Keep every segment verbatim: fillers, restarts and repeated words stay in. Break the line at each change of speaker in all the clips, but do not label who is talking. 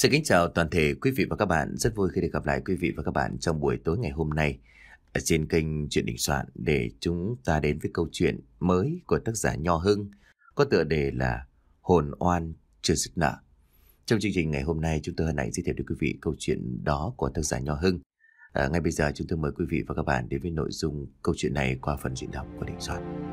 Xin kính chào toàn thể quý vị và các bạn. Rất vui khi được gặp lại quý vị và các bạn trong buổi tối ngày hôm nay ở trên kênh Chuyện Đình Soạn để chúng ta đến với câu chuyện mới của tác giả Nho Hưng có tựa đề là Hồn Oan Chưa Dứt Nợ. Trong chương trình ngày hôm nay chúng tôi hân hạnh giới thiệu đến quý vị câu chuyện đó của tác giả Nho Hưng. À, ngay bây giờ chúng tôi mời quý vị và các bạn đến với nội dung câu chuyện này qua phần diễn đọc của Đình Soạn.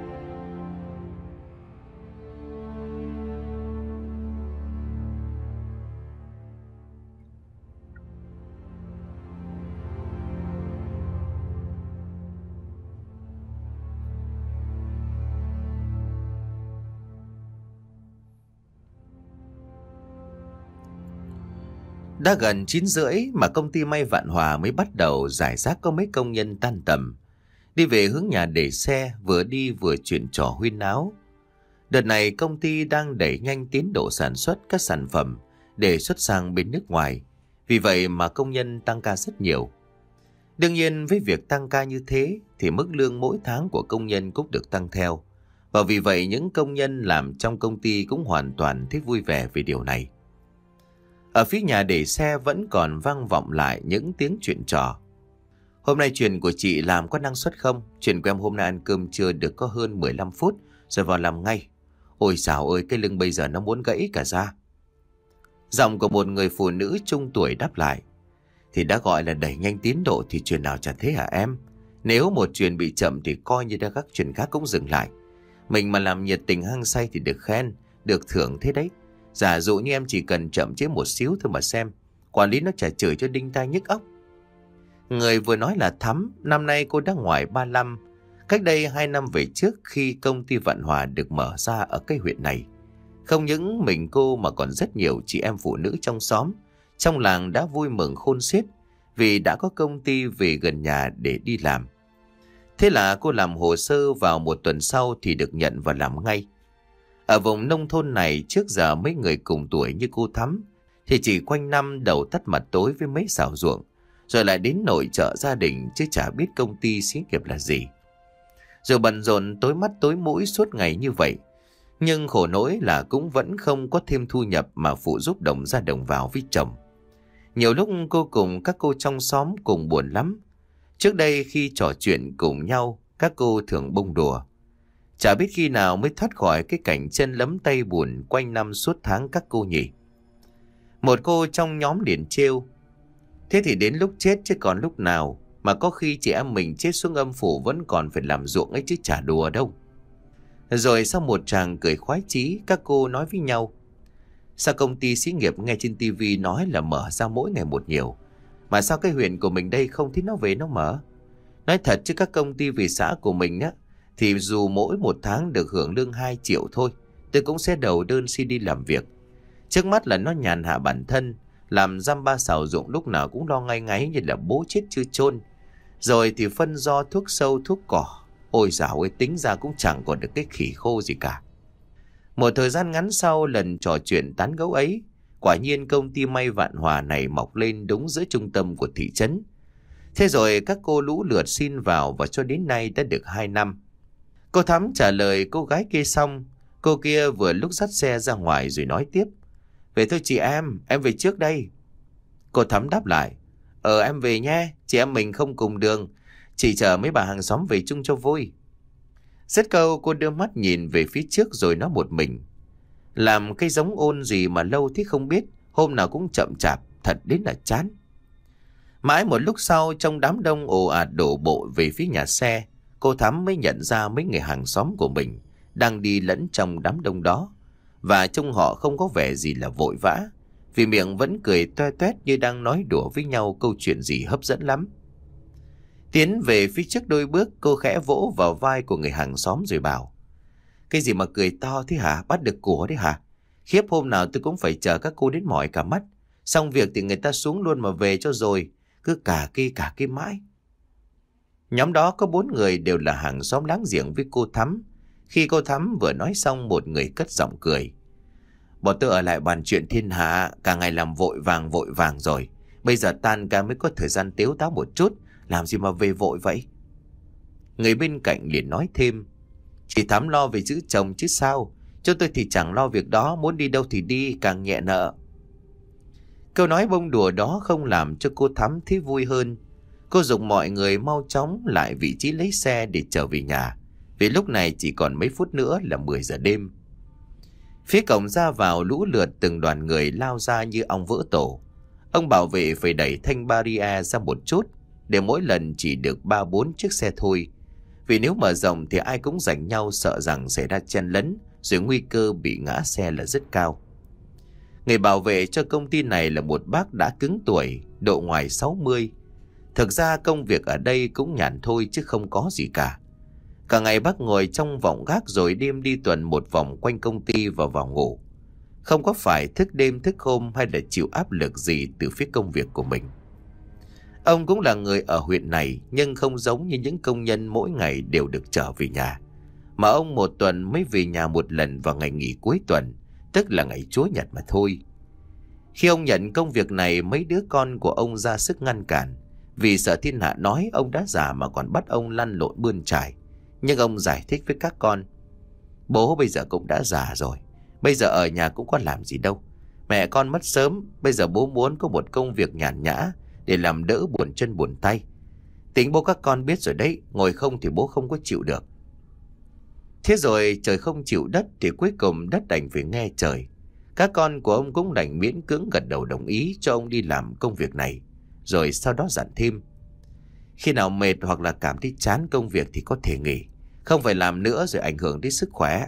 Đã gần chín rưỡi mà công ty may Vạn Hòa mới bắt đầu giải rác có mấy công nhân tan tầm. Đi về hướng nhà để xe, vừa đi vừa chuyện trò huyên náo. Đợt này công ty đang đẩy nhanh tiến độ sản xuất các sản phẩm để xuất sang bên nước ngoài. Vì vậy mà công nhân tăng ca rất nhiều. Đương nhiên với việc tăng ca như thế thì mức lương mỗi tháng của công nhân cũng được tăng theo. Và vì vậy những công nhân làm trong công ty cũng hoàn toàn thấy vui vẻ vì điều này. Ở phía nhà để xe vẫn còn vang vọng lại những tiếng chuyện trò. Hôm nay chuyện của chị làm có năng suất không? Chuyện của em hôm nay ăn cơm trưa được có hơn mười lăm phút rồi vào làm ngay. Ôi dào ơi, cái lưng bây giờ nó muốn gãy cả ra. Giọng của một người phụ nữ trung tuổi đáp lại. Thì đã gọi là đẩy nhanh tiến độ thì chuyện nào chả thế hả em? Nếu một chuyện bị chậm thì coi như đã các chuyện khác cũng dừng lại. Mình mà làm nhiệt tình hăng say thì được khen, được thưởng thế đấy. Giả dụ như em chỉ cần chậm chế một xíu thôi mà xem, quản lý nó chả chửi cho đinh tai nhức óc. Người vừa nói là Thắm, năm nay cô đã ngoài ba lăm. Cách đây hai năm về trước khi công ty Vạn Hòa được mở ra ở cái huyện này. Không những mình cô mà còn rất nhiều chị em phụ nữ trong xóm, trong làng đã vui mừng khôn xiết vì đã có công ty về gần nhà để đi làm. Thế là cô làm hồ sơ vào một tuần sau thì được nhận và làm ngay. Ở vùng nông thôn này trước giờ mấy người cùng tuổi như cô Thắm thì chỉ quanh năm đầu tắt mặt tối với mấy xào ruộng, rồi lại đến nội trợ gia đình chứ chả biết công ty xí nghiệp là gì. Rồi bận rộn tối mắt tối mũi suốt ngày như vậy. Nhưng khổ nỗi là cũng vẫn không có thêm thu nhập mà phụ giúp đồng ra đồng vào với chồng. Nhiều lúc cô cùng các cô trong xóm cùng buồn lắm. Trước đây khi trò chuyện cùng nhau, các cô thường bông đùa. Chả biết khi nào mới thoát khỏi cái cảnh chân lấm tay buồn quanh năm suốt tháng các cô nhỉ. Một cô trong nhóm liền trêu. Thế thì đến lúc chết chứ còn lúc nào, mà có khi chị em mình chết xuống âm phủ vẫn còn phải làm ruộng ấy chứ chả đùa đâu. Rồi sau một tràng cười khoái chí, các cô nói với nhau. Sao công ty xí nghiệp nghe trên tivi nói là mở ra mỗi ngày một nhiều, mà sao cái huyện của mình đây không thấy nó về nó mở? Nói thật chứ các công ty về xã của mình á, thì dù mỗi một tháng được hưởng lương hai triệu thôi, tôi cũng sẽ đầu đơn xin đi làm việc. Trước mắt là nó nhàn hạ bản thân, làm dăm ba xào ruộng lúc nào cũng lo ngay ngáy như là bố chết chưa chôn. Rồi thì phân do thuốc sâu thuốc cỏ. Ôi dào ơi, tính ra cũng chẳng còn được cái khỉ khô gì cả. Một thời gian ngắn sau lần trò chuyện tán gẫu ấy, quả nhiên công ty may Vạn Hòa này mọc lên đúng giữa trung tâm của thị trấn. Thế rồi các cô lũ lượt xin vào và cho đến nay đã được hai năm. Cô Thắm trả lời cô gái kia xong, cô kia vừa lúc dắt xe ra ngoài rồi nói tiếp. Về thôi chị em, em về trước đây. Cô Thắm đáp lại. Ờ em về nhé, chị em mình không cùng đường, chỉ chờ mấy bà hàng xóm về chung cho vui. Dứt câu cô đưa mắt nhìn về phía trước rồi nói một mình. Làm cái giống ôn gì mà lâu thì không biết, hôm nào cũng chậm chạp, thật đến là chán. Mãi một lúc sau trong đám đông ồ ạt đổ bộ về phía nhà xe, cô Thắm mới nhận ra mấy người hàng xóm của mình đang đi lẫn trong đám đông đó. Và trông họ không có vẻ gì là vội vã, vì miệng vẫn cười toe toét như đang nói đùa với nhau câu chuyện gì hấp dẫn lắm. Tiến về phía trước đôi bước, cô khẽ vỗ vào vai của người hàng xóm rồi bảo. Cái gì mà cười to thế hả? Bắt được của đấy hả? Khiếp, hôm nào tôi cũng phải chờ các cô đến mỏi cả mắt. Xong việc thì người ta xuống luôn mà về cho rồi. Cứ cả kia cả kia mãi. Nhóm đó có bốn người đều là hàng xóm láng giềng với cô Thắm. Khi cô Thắm vừa nói xong, một người cất giọng cười. Bọn tôi ở lại bàn chuyện thiên hạ, cả ngày làm vội vàng vội vàng rồi. Bây giờ tan ca mới có thời gian tếu táo một chút, làm gì mà về vội vậy? Người bên cạnh liền nói thêm. Chị Thắm lo về giữ chồng chứ sao? Cho tôi thì chẳng lo việc đó, muốn đi đâu thì đi, càng nhẹ nợ. Câu nói bông đùa đó không làm cho cô Thắm thấy vui hơn. Cô giục mọi người mau chóng lại vị trí lấy xe để trở về nhà, vì lúc này chỉ còn mấy phút nữa là mười giờ đêm. Phía cổng ra vào lũ lượt từng đoàn người lao ra như ong vỡ tổ. Ông bảo vệ phải đẩy thanh barrier ra một chút, để mỗi lần chỉ được ba bốn chiếc xe thôi. Vì nếu mở rộng thì ai cũng giành nhau, sợ rằng xảy ra chen lấn, rồi nguy cơ bị ngã xe là rất cao. Người bảo vệ cho công ty này là một bác đã cứng tuổi, độ ngoài sáu mươi. Thực ra công việc ở đây cũng nhàn thôi chứ không có gì cả. Cả ngày bác ngồi trong vọng gác rồi đêm đi tuần một vòng quanh công ty và vào ngủ. Không có phải thức đêm thức hôm hay là chịu áp lực gì từ phía công việc của mình. Ông cũng là người ở huyện này, nhưng không giống như những công nhân mỗi ngày đều được trở về nhà. Mà ông một tuần mới về nhà một lần vào ngày nghỉ cuối tuần, tức là ngày Chúa Nhật mà thôi. Khi ông nhận công việc này, mấy đứa con của ông ra sức ngăn cản. Vì sợ thiên hạ nói ông đã già mà còn bắt ông lăn lộn bươn trải. Nhưng ông giải thích với các con: bố bây giờ cũng đã già rồi, bây giờ ở nhà cũng có làm gì đâu. Mẹ con mất sớm, bây giờ bố muốn có một công việc nhàn nhã để làm đỡ buồn chân buồn tay. Tính bố các con biết rồi đấy, ngồi không thì bố không có chịu được. Thế rồi trời không chịu đất thì cuối cùng đất đành phải nghe trời. Các con của ông cũng đành miễn cưỡng gật đầu đồng ý cho ông đi làm công việc này. Rồi sau đó dặn thêm: khi nào mệt hoặc là cảm thấy chán công việc thì có thể nghỉ, không phải làm nữa rồi ảnh hưởng đến sức khỏe.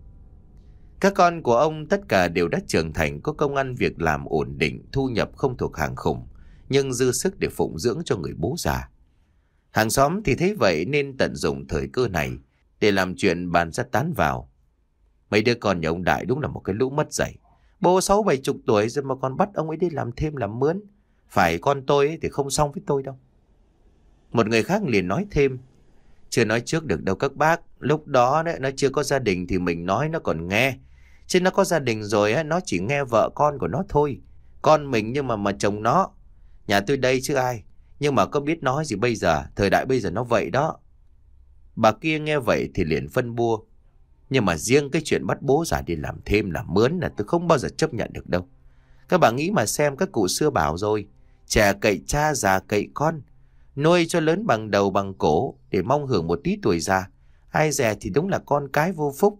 Các con của ông tất cả đều đã trưởng thành, có công ăn việc làm ổn định, thu nhập không thuộc hàng khủng, nhưng dư sức để phụng dưỡng cho người bố già. Hàng xóm thì thấy vậy nên tận dụng thời cơ này để làm chuyện bàn ra tán vào. Mấy đứa con nhà ông Đại đúng là một cái lũ mất dạy. Bố sáu bảy chục tuổi rồi mà còn bắt ông ấy đi làm thêm làm mướn. Phải con tôi ấy thì không xong với tôi đâu. Một người khác liền nói thêm: chưa nói trước được đâu các bác. Lúc đó đấy, nó chưa có gia đình thì mình nói nó còn nghe. Chứ nó có gia đình rồi ấy, nó chỉ nghe vợ con của nó thôi. Con mình nhưng mà mà chồng nó. Nhà tôi đây chứ ai. Nhưng mà có biết nói gì bây giờ. Thời đại bây giờ nó vậy đó. Bà kia nghe vậy thì liền phân bua: nhưng mà riêng cái chuyện bắt bố già đi làm thêm làm mướn là tôi không bao giờ chấp nhận được đâu. Các bà nghĩ mà xem, các cụ xưa bảo rồi: trẻ cậy cha, già cậy con. Nuôi cho lớn bằng đầu bằng cổ để mong hưởng một tí tuổi già. Ai dè thì đúng là con cái vô phúc.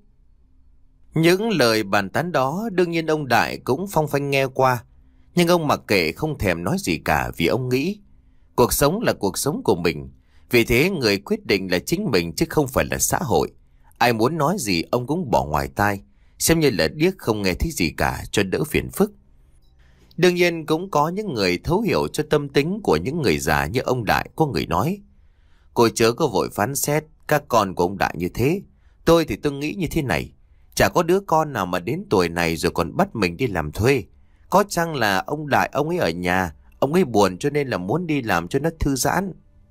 Những lời bàn tán đó đương nhiên ông Đại cũng phong phanh nghe qua. Nhưng ông mặc kệ, không thèm nói gì cả, vì ông nghĩ cuộc sống là cuộc sống của mình. Vì thế người quyết định là chính mình chứ không phải là xã hội. Ai muốn nói gì ông cũng bỏ ngoài tai, xem như là điếc không nghe thấy gì cả cho đỡ phiền phức. Đương nhiên cũng có những người thấu hiểu cho tâm tính của những người già như ông Đại. Có người nói: cô chớ có vội phán xét các con của ông Đại như thế. Tôi thì tôi nghĩ như thế này: chả có đứa con nào mà đến tuổi này rồi còn bắt mình đi làm thuê. Có chăng là ông Đại ông ấy ở nhà, ông ấy buồn cho nên là muốn đi làm cho nó thư giãn.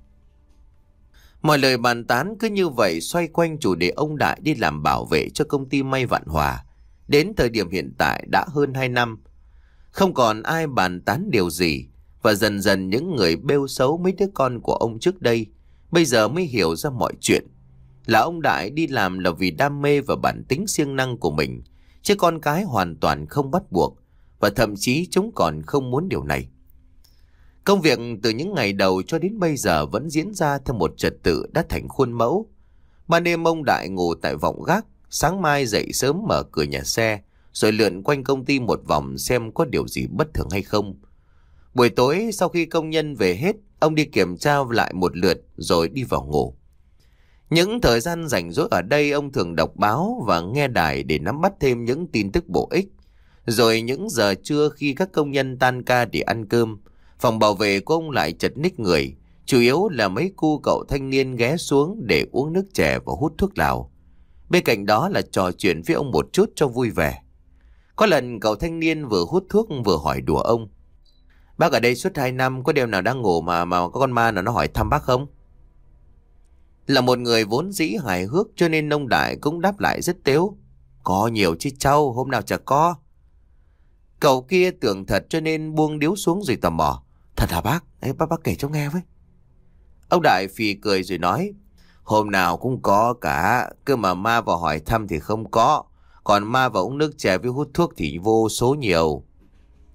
Mọi lời bàn tán cứ như vậy xoay quanh chủ đề ông Đại đi làm bảo vệ cho công ty may Vạn Hòa. Đến thời điểm hiện tại đã hơn hai năm. Không còn ai bàn tán điều gì. Và dần dần những người bêu xấu mấy đứa con của ông trước đây bây giờ mới hiểu ra mọi chuyện. Là ông Đại đi làm là vì đam mê và bản tính siêng năng của mình, chứ con cái hoàn toàn không bắt buộc. Và thậm chí chúng còn không muốn điều này. Công việc từ những ngày đầu cho đến bây giờ vẫn diễn ra theo một trật tự đã thành khuôn mẫu. Ban đêm ông Đại ngủ tại vọng gác, sáng mai dậy sớm mở cửa nhà xe, rồi lượn quanh công ty một vòng xem có điều gì bất thường hay không. Buổi tối sau khi công nhân về hết, ông đi kiểm tra lại một lượt rồi đi vào ngủ. Những thời gian rảnh rỗi ở đây ông thường đọc báo và nghe đài để nắm bắt thêm những tin tức bổ ích. Rồi những giờ trưa khi các công nhân tan ca để ăn cơm, phòng bảo vệ của ông lại chật ních người, chủ yếu là mấy cu cậu thanh niên ghé xuống để uống nước chè và hút thuốc lào. Bên cạnh đó là trò chuyện với ông một chút cho vui vẻ. Có lần cậu thanh niên vừa hút thuốc vừa hỏi đùa ông: bác ở đây suốt hai năm, có đêm nào đang ngủ mà mà có con ma nào nó hỏi thăm bác không? Là một người vốn dĩ hài hước cho nên ông Đại cũng đáp lại rất tếu: có nhiều chứ cháu, hôm nào chả có. Cậu kia tưởng thật cho nên buông điếu xuống rồi tò mò: thật hả bác? Ê, bác bác kể cháu nghe với. Ông Đại phì cười rồi nói: hôm nào cũng có cả, cơ mà ma vào hỏi thăm thì không có, còn ma vào uống nước chè với hút thuốc thì vô số nhiều.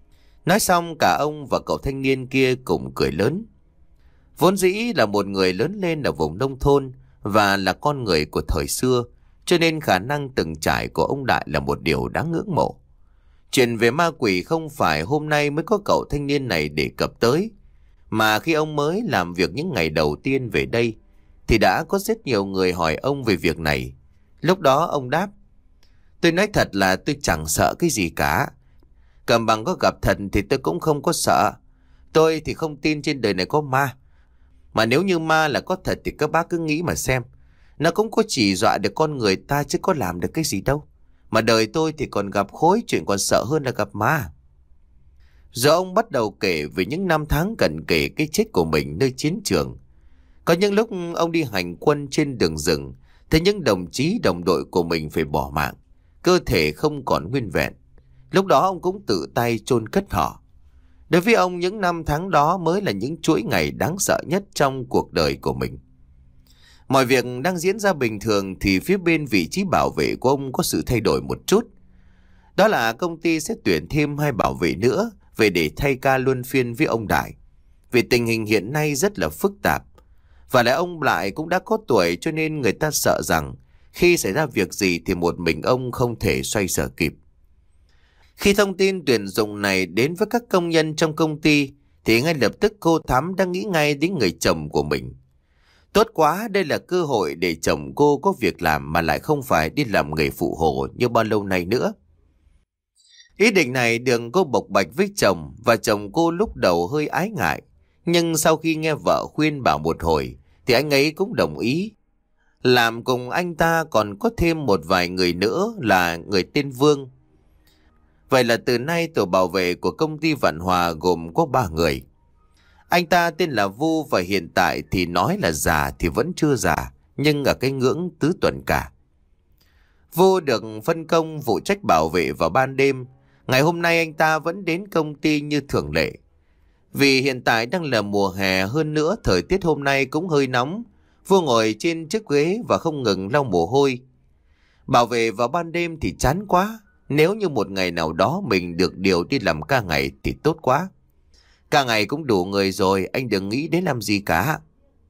Nói xong cả ông và cậu thanh niên kia cùng cười lớn. Vốn dĩ là một người lớn lên ở vùng nông thôn và là con người của thời xưa, cho nên khả năng từng trải của ông Đại là một điều đáng ngưỡng mộ. Chuyện về ma quỷ không phải hôm nay mới có cậu thanh niên này đề cập tới, mà khi ông mới làm việc những ngày đầu tiên về đây thì đã có rất nhiều người hỏi ông về việc này. Lúc đó ông đáp: tôi nói thật là tôi chẳng sợ cái gì cả. Cầm bằng có gặp thật thì tôi cũng không có sợ. Tôi thì không tin trên đời này có ma. Mà nếu như ma là có thật thì các bác cứ nghĩ mà xem. Nó cũng có chỉ dọa được con người ta chứ có làm được cái gì đâu. Mà đời tôi thì còn gặp khối chuyện còn sợ hơn là gặp ma. Rồi ông bắt đầu kể về những năm tháng cận kề cái chết của mình nơi chiến trường. Có những lúc ông đi hành quân trên đường rừng, thấy những đồng chí đồng đội của mình phải bỏ mạng, cơ thể không còn nguyên vẹn. Lúc đó ông cũng tự tay chôn cất họ. Đối với ông, những năm tháng đó mới là những chuỗi ngày đáng sợ nhất trong cuộc đời của mình. Mọi việc đang diễn ra bình thường thì phía bên vị trí bảo vệ của ông có sự thay đổi một chút. Đó là công ty sẽ tuyển thêm hai bảo vệ nữa về để thay ca luân phiên với ông Đại. Vì tình hình hiện nay rất là phức tạp. Và lại ông lại cũng đã có tuổi, cho nên người ta sợ rằng khi xảy ra việc gì thì một mình ông không thể xoay sở kịp. Khi thông tin tuyển dụng này đến với các công nhân trong công ty thì ngay lập tức cô Thắm đã nghĩ ngay đến người chồng của mình. Tốt quá, đây là cơ hội để chồng cô có việc làm mà lại không phải đi làm nghề phụ hồ như bao lâu nay nữa. Ý định này được cô bộc bạch với chồng, và chồng cô lúc đầu hơi ái ngại. Nhưng sau khi nghe vợ khuyên bảo một hồi thì anh ấy cũng đồng ý. Làm cùng anh ta còn có thêm một vài người nữa là người tên Vương. Vậy là từ nay tổ bảo vệ của công ty Vạn Hòa gồm có ba người. Anh ta tên là Vu và hiện tại thì nói là già thì vẫn chưa già, nhưng ở cái ngưỡng tứ tuần cả. Vu được phân công phụ trách bảo vệ vào ban đêm. Ngày hôm nay anh ta vẫn đến công ty như thường lệ. Vì hiện tại đang là mùa hè, hơn nữa thời tiết hôm nay cũng hơi nóng, Vu ngồi trên chiếc ghế và không ngừng lau mồ hôi. Bảo vệ vào ban đêm thì chán quá. Nếu như một ngày nào đó mình được điều đi làm ca ngày thì tốt quá. Ca ngày cũng đủ người rồi, anh đừng nghĩ đến làm gì cả.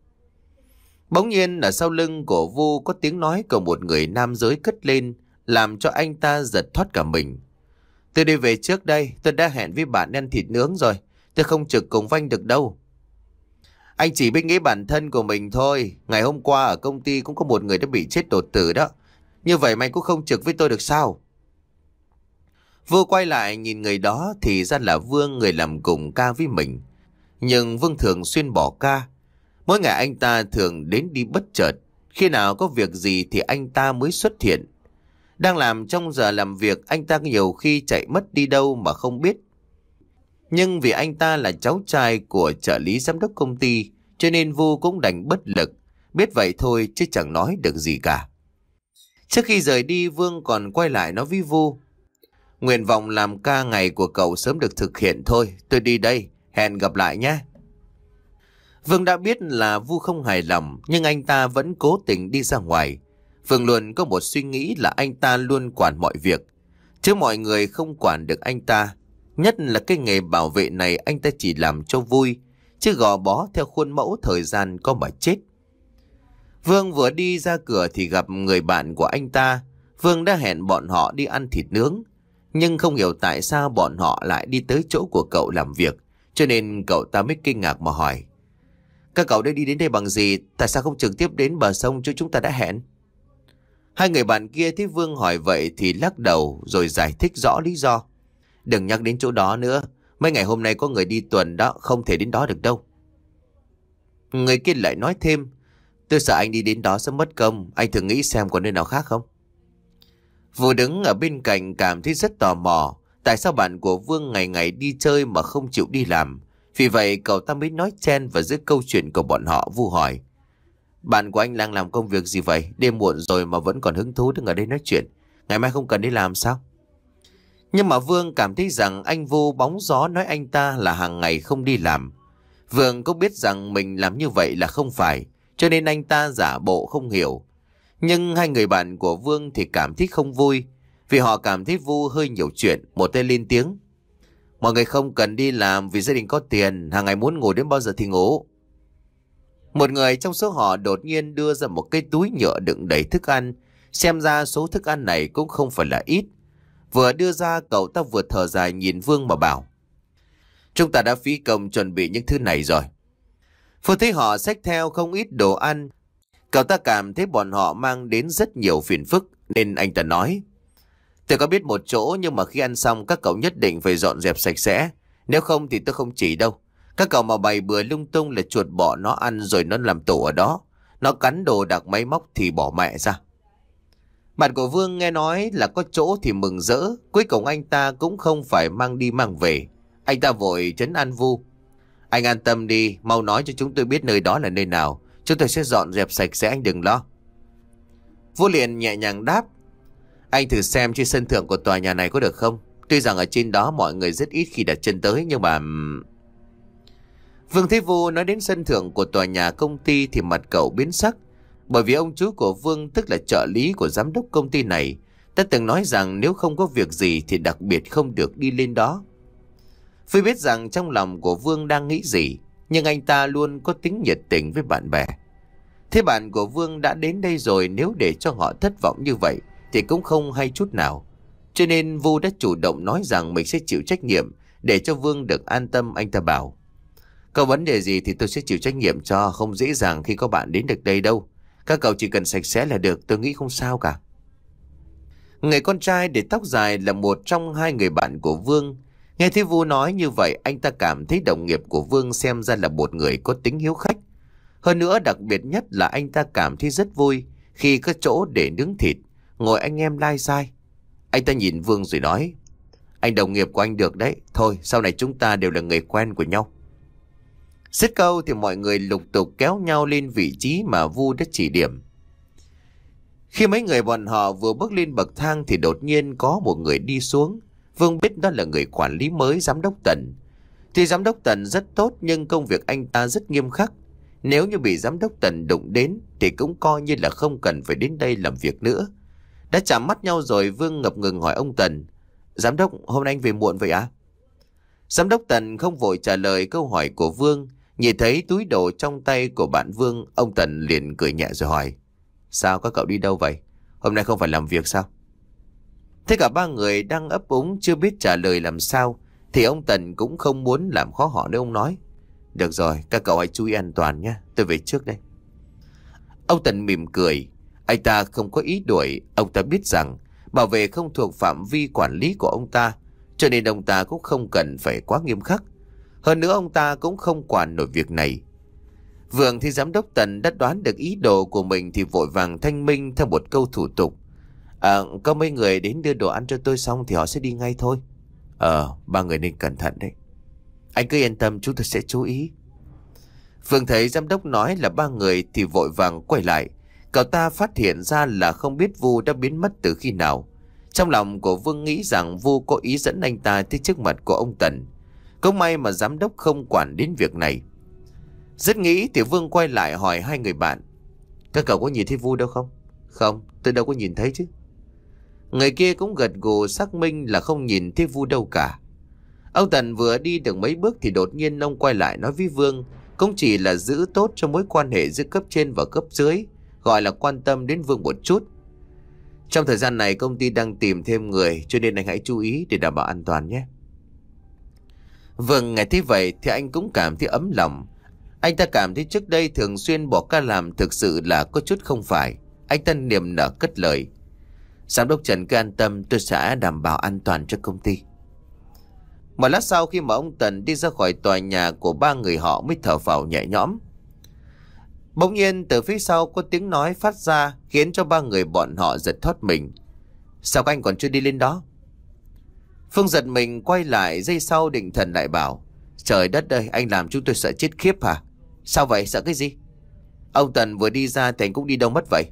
Bỗng nhiên ở sau lưng của Vu có tiếng nói của một người nam giới cất lên, làm cho anh ta giật thoát cả mình. Tôi đi về trước đây, tôi đã hẹn với bạn ăn thịt nướng rồi. Tôi không trực cùng với anh được đâu. Anh chỉ biết nghĩ bản thân của mình thôi. Ngày hôm qua ở công ty cũng có một người đã bị chết đột tử đó. Như vậy mày cũng không trực với tôi được sao? Vu quay lại nhìn người đó thì ra là Vương, người làm cùng ca với mình. Nhưng Vương thường xuyên bỏ ca. Mỗi ngày anh ta thường đến đi bất chợt. Khi nào có việc gì thì anh ta mới xuất hiện. Đang làm trong giờ làm việc, anh ta nhiều khi chạy mất đi đâu mà không biết. Nhưng vì anh ta là cháu trai của trợ lý giám đốc công ty, cho nên Vu cũng đành bất lực. Biết vậy thôi chứ chẳng nói được gì cả. Trước khi rời đi, Vương còn quay lại nói với Vu: nguyện vọng làm ca ngày của cậu sớm được thực hiện thôi. Tôi đi đây, hẹn gặp lại nhé. Vương đã biết là Vu không hài lòng, nhưng anh ta vẫn cố tình đi ra ngoài. Vương luôn có một suy nghĩ là anh ta luôn quản mọi việc, chứ mọi người không quản được anh ta. Nhất là cái nghề bảo vệ này anh ta chỉ làm cho vui, chứ gò bó theo khuôn mẫu thời gian có mà chết. Vương vừa đi ra cửa thì gặp người bạn của anh ta. Vương đã hẹn bọn họ đi ăn thịt nướng, nhưng không hiểu tại sao bọn họ lại đi tới chỗ của cậu làm việc, cho nên cậu ta mới kinh ngạc mà hỏi: các cậu đã đi đến đây bằng gì? Tại sao không trực tiếp đến bờ sông chỗ chúng ta đã hẹn? Hai người bạn kia thấy Vương hỏi vậy thì lắc đầu rồi giải thích rõ lý do. Đừng nhắc đến chỗ đó nữa. Mấy ngày hôm nay có người đi tuần đó, không thể đến đó được đâu. Người kia lại nói thêm: tôi sợ anh đi đến đó sẽ mất công. Anh thử nghĩ xem có nơi nào khác không? Vừa đứng ở bên cạnh cảm thấy rất tò mò. Tại sao bạn của Vương ngày ngày đi chơi mà không chịu đi làm? Vì vậy cậu ta mới nói chen vào giữa câu chuyện của bọn họ. Vu hỏi: bạn của anh đang làm công việc gì vậy? Đêm muộn rồi mà vẫn còn hứng thú đứng ở đây nói chuyện. Ngày mai không cần đi làm sao? Nhưng mà Vương cảm thấy rằng anh Vu bóng gió nói anh ta là hàng ngày không đi làm. Vương cũng biết rằng mình làm như vậy là không phải, cho nên anh ta giả bộ không hiểu. Nhưng hai người bạn của Vương thì cảm thấy không vui, vì họ cảm thấy Vu hơi nhiều chuyện. Một tên lên tiếng: Mọi người không cần đi làm vì gia đình có tiền, hàng ngày muốn ngủ đến bao giờ thì ngủ. Một người trong số họ đột nhiên đưa ra một cái túi nhựa đựng đầy thức ăn. Xem ra số thức ăn này cũng không phải là ít. Vừa đưa ra, cậu ta vừa thở dài nhìn Vương mà bảo: chúng ta đã phí công chuẩn bị những thứ này rồi. Phương thấy họ xách theo không ít đồ ăn. Cậu ta cảm thấy bọn họ mang đến rất nhiều phiền phức, nên anh ta nói: tôi có biết một chỗ, nhưng mà khi ăn xong các cậu nhất định phải dọn dẹp sạch sẽ. Nếu không thì tôi không chỉ đâu. Các cậu mà bày bừa lung tung là chuột bọ nó ăn rồi nó làm tổ ở đó. Nó cắn đồ đạc máy móc thì bỏ mẹ ra. Bạn của Vương nghe nói là có chỗ thì mừng rỡ. Cuối cùng anh ta cũng không phải mang đi mang về. Anh ta vội trấn an Vu: anh an tâm đi, mau nói cho chúng tôi biết nơi đó là nơi nào. Chúng tôi sẽ dọn dẹp sạch sẽ, anh đừng lo. Vu liền nhẹ nhàng đáp: anh thử xem trên sân thượng của tòa nhà này có được không? Tuy rằng ở trên đó mọi người rất ít khi đặt chân tới, nhưng mà... Vương thấy Vu nói đến sân thượng của tòa nhà công ty thì mặt cậu biến sắc. Bởi vì ông chú của Vương, tức là trợ lý của giám đốc công ty này, đã từng nói rằng nếu không có việc gì thì đặc biệt không được đi lên đó. Phi biết rằng trong lòng của Vương đang nghĩ gì, nhưng anh ta luôn có tính nhiệt tình với bạn bè. Thế bạn của Vương đã đến đây rồi, nếu để cho họ thất vọng như vậy thì cũng không hay chút nào. Cho nên Vu đã chủ động nói rằng mình sẽ chịu trách nhiệm để cho Vương được an tâm. Anh ta bảo: có vấn đề gì thì tôi sẽ chịu trách nhiệm cho, không dễ dàng khi có bạn đến được đây đâu. Các cậu chỉ cần sạch sẽ là được, tôi nghĩ không sao cả. Người con trai để tóc dài là một trong hai người bạn của Vương. Nghe thấy Vu nói như vậy, anh ta cảm thấy đồng nghiệp của Vương xem ra là một người có tính hiếu khách. Hơn nữa, đặc biệt nhất là anh ta cảm thấy rất vui khi có chỗ để nướng thịt, ngồi anh em lai dai. Anh ta nhìn Vương rồi nói: anh đồng nghiệp của anh được đấy, thôi sau này chúng ta đều là người quen của nhau. Dứt câu thì mọi người lục tục kéo nhau lên vị trí mà Vu đã chỉ điểm. Khi mấy người bọn họ vừa bước lên bậc thang thì đột nhiên có một người đi xuống. Vương biết đó là người quản lý mới, giám đốc Tần. Thì giám đốc Tần rất tốt, nhưng công việc anh ta rất nghiêm khắc. Nếu như bị giám đốc Tần đụng đến thì cũng coi như là không cần phải đến đây làm việc nữa. Đã chạm mắt nhau rồi, Vương ngập ngừng hỏi ông Tần: giám đốc, hôm nay anh về muộn vậy à? Giám đốc Tần không vội trả lời câu hỏi của Vương. Nhìn thấy túi đồ trong tay của bạn Vương, ông Tần liền cười nhẹ rồi hỏi: sao các cậu đi đâu vậy? Hôm nay không phải làm việc sao? Thế cả ba người đang ấp úng chưa biết trả lời làm sao, thì ông Tần cũng không muốn làm khó họ nên ông nói: được rồi, các cậu hãy chú ý an toàn nhé, tôi về trước đây. Ông Tần mỉm cười. Anh ta không có ý đuổi. Ông ta biết rằng bảo vệ không thuộc phạm vi quản lý của ông ta, cho nên ông ta cũng không cần phải quá nghiêm khắc. Hơn nữa ông ta cũng không quản nổi việc này. Vương thì giám đốc Tần đã đoán được ý đồ của mình thì vội vàng thanh minh theo một câu thủ tục: À, có mấy người đến đưa đồ ăn cho tôi xong thì họ sẽ đi ngay thôi. Ờ, ba người nên cẩn thận đấy. Anh cứ yên tâm, chúng tôi sẽ chú ý. Vương thấy giám đốc nói là ba người thì vội vàng quay lại. Cậu ta phát hiện ra là không biết Vu đã biến mất từ khi nào. Trong lòng của Vương nghĩ rằng Vu có ý dẫn anh ta tới trước mặt của ông Tần. Cũng may mà giám đốc không quản đến việc này. Rất nghĩ thì Vương quay lại hỏi hai người bạn: các cậu có nhìn thấy Vu đâu không? Không, tôi đâu có nhìn thấy chứ. Người kia cũng gật gù xác minh là không nhìn thấy Vu đâu cả. Ông Tần vừa đi được mấy bước thì đột nhiên ông quay lại nói với Vương, cũng chỉ là giữ tốt cho mối quan hệ giữa cấp trên và cấp dưới, gọi là quan tâm đến Vương một chút. Trong thời gian này công ty đang tìm thêm người, cho nên anh hãy chú ý để đảm bảo an toàn nhé. Vương nghe thấy vậy thì anh cũng cảm thấy ấm lòng. Anh ta cảm thấy trước đây thường xuyên bỏ ca làm thực sự là có chút không phải. Anh ta niềm nở cất lời: giám đốc Trần cứ an tâm, tôi sẽ đảm bảo an toàn cho công ty. Một lát sau khi mà ông Tần đi ra khỏi tòa nhà của ba người họ mới thở phào nhẹ nhõm. Bỗng nhiên từ phía sau có tiếng nói phát ra khiến cho ba người bọn họ giật thoát mình. Sao các anh còn chưa đi lên đó? Phương giật mình quay lại, giây sau định thần lại bảo: trời đất ơi, anh làm chúng tôi sợ chết khiếp hả? Sao vậy, sợ cái gì? Ông Tần vừa đi ra thì anh cũng đi đâu mất vậy?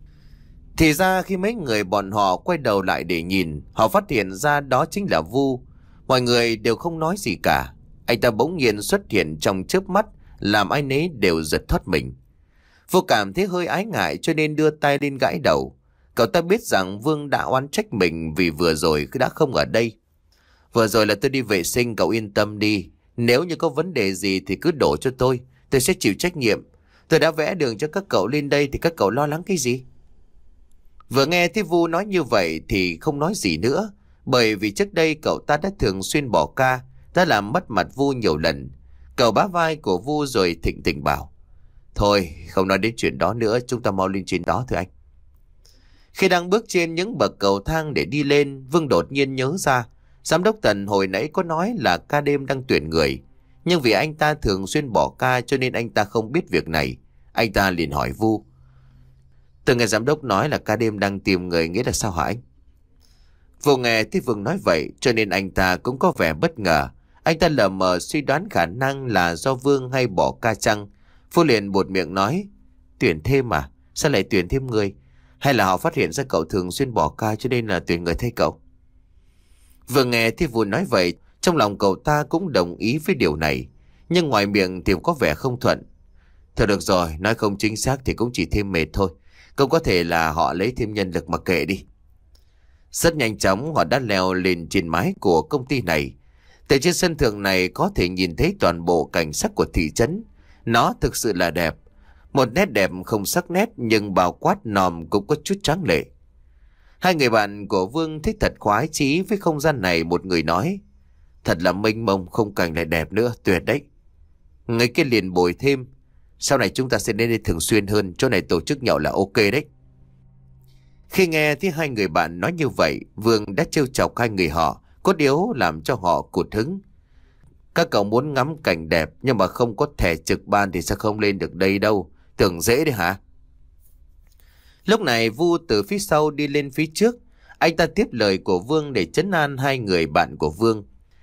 Thì ra khi mấy người bọn họ quay đầu lại để nhìn, họ phát hiện ra đó chính là Vu. Mọi người đều không nói gì cả. Anh ta bỗng nhiên xuất hiện trong chớp mắt, làm ai nấy đều giật thoát mình. Vu cảm thấy hơi ái ngại cho nên đưa tay lên gãi đầu. Cậu ta biết rằng Vương đã oán trách mình vì vừa rồi đã không ở đây. Vừa rồi là tôi đi vệ sinh, cậu yên tâm đi. Nếu như có vấn đề gì thì cứ đổ cho tôi. Tôi sẽ chịu trách nhiệm. Tôi đã vẽ đường cho các cậu lên đây thì các cậu lo lắng cái gì? Vừa nghe thấy Vu nói như vậy thì không nói gì nữa. Bởi vì trước đây cậu ta đã thường xuyên bỏ ca, đã làm mất mặt Vu nhiều lần. Cậu bá vai của Vu rồi thịnh tình bảo: Thôi không nói đến chuyện đó nữa, chúng ta mau lên trên đó thưa anh. Khi đang bước trên những bậc cầu thang để đi lên, Vương đột nhiên nhớ ra giám đốc Tần hồi nãy có nói là ca đêm đang tuyển người. Nhưng vì anh ta thường xuyên bỏ ca cho nên anh ta không biết việc này. Anh ta liền hỏi Vu: Từ ngày giám đốc nói là ca đêm đang tìm người nghĩa là sao hả anh? Vu nghe thấy Vương nói vậy cho nên anh ta cũng có vẻ bất ngờ. Anh ta lờ mờ suy đoán khả năng là do Vương hay bỏ ca chăng. Vu liền buột miệng nói: Tuyển thêm à? Sao lại tuyển thêm người? Hay là họ phát hiện ra cậu thường xuyên bỏ ca cho nên là tuyển người thay cậu? Vừa nghe thì Vu nói vậy, trong lòng cậu ta cũng đồng ý với điều này, nhưng ngoài miệng thì có vẻ không thuận. Thôi được rồi, nói không chính xác thì cũng chỉ thêm mệt thôi. Cũng có thể là họ lấy thêm nhân lực mà kệ đi. Rất nhanh chóng họ đã leo lên trên mái của công ty này. Từ trên sân thượng này có thể nhìn thấy toàn bộ cảnh sắc của thị trấn. Nó thực sự là đẹp. Một nét đẹp không sắc nét nhưng bao quát nòm cũng có chút tráng lệ. Hai người bạn của Vương thích thật khoái chí với không gian này. Một người nói: Thật là mênh mông, không cảnh lại đẹp nữa, tuyệt đấy. Người kia liền bồi thêm: Sau này chúng ta sẽ đến đây thường xuyên hơn, chỗ này tổ chức nhậu là ok đấy. Khi nghe thấy hai người bạn nói như vậy, Vương đã trêu chọc hai người họ, cốt yếu làm cho họ cụt hứng. Các cậu muốn ngắm cảnh đẹp nhưng mà không có thẻ trực ban thì sẽ không lên được đây đâu. Tưởng dễ đấy hả? Lúc này Vu từ phía sau đi lên phía trước. Anh ta tiếp lời của Vương để trấn an hai người bạn của Vương.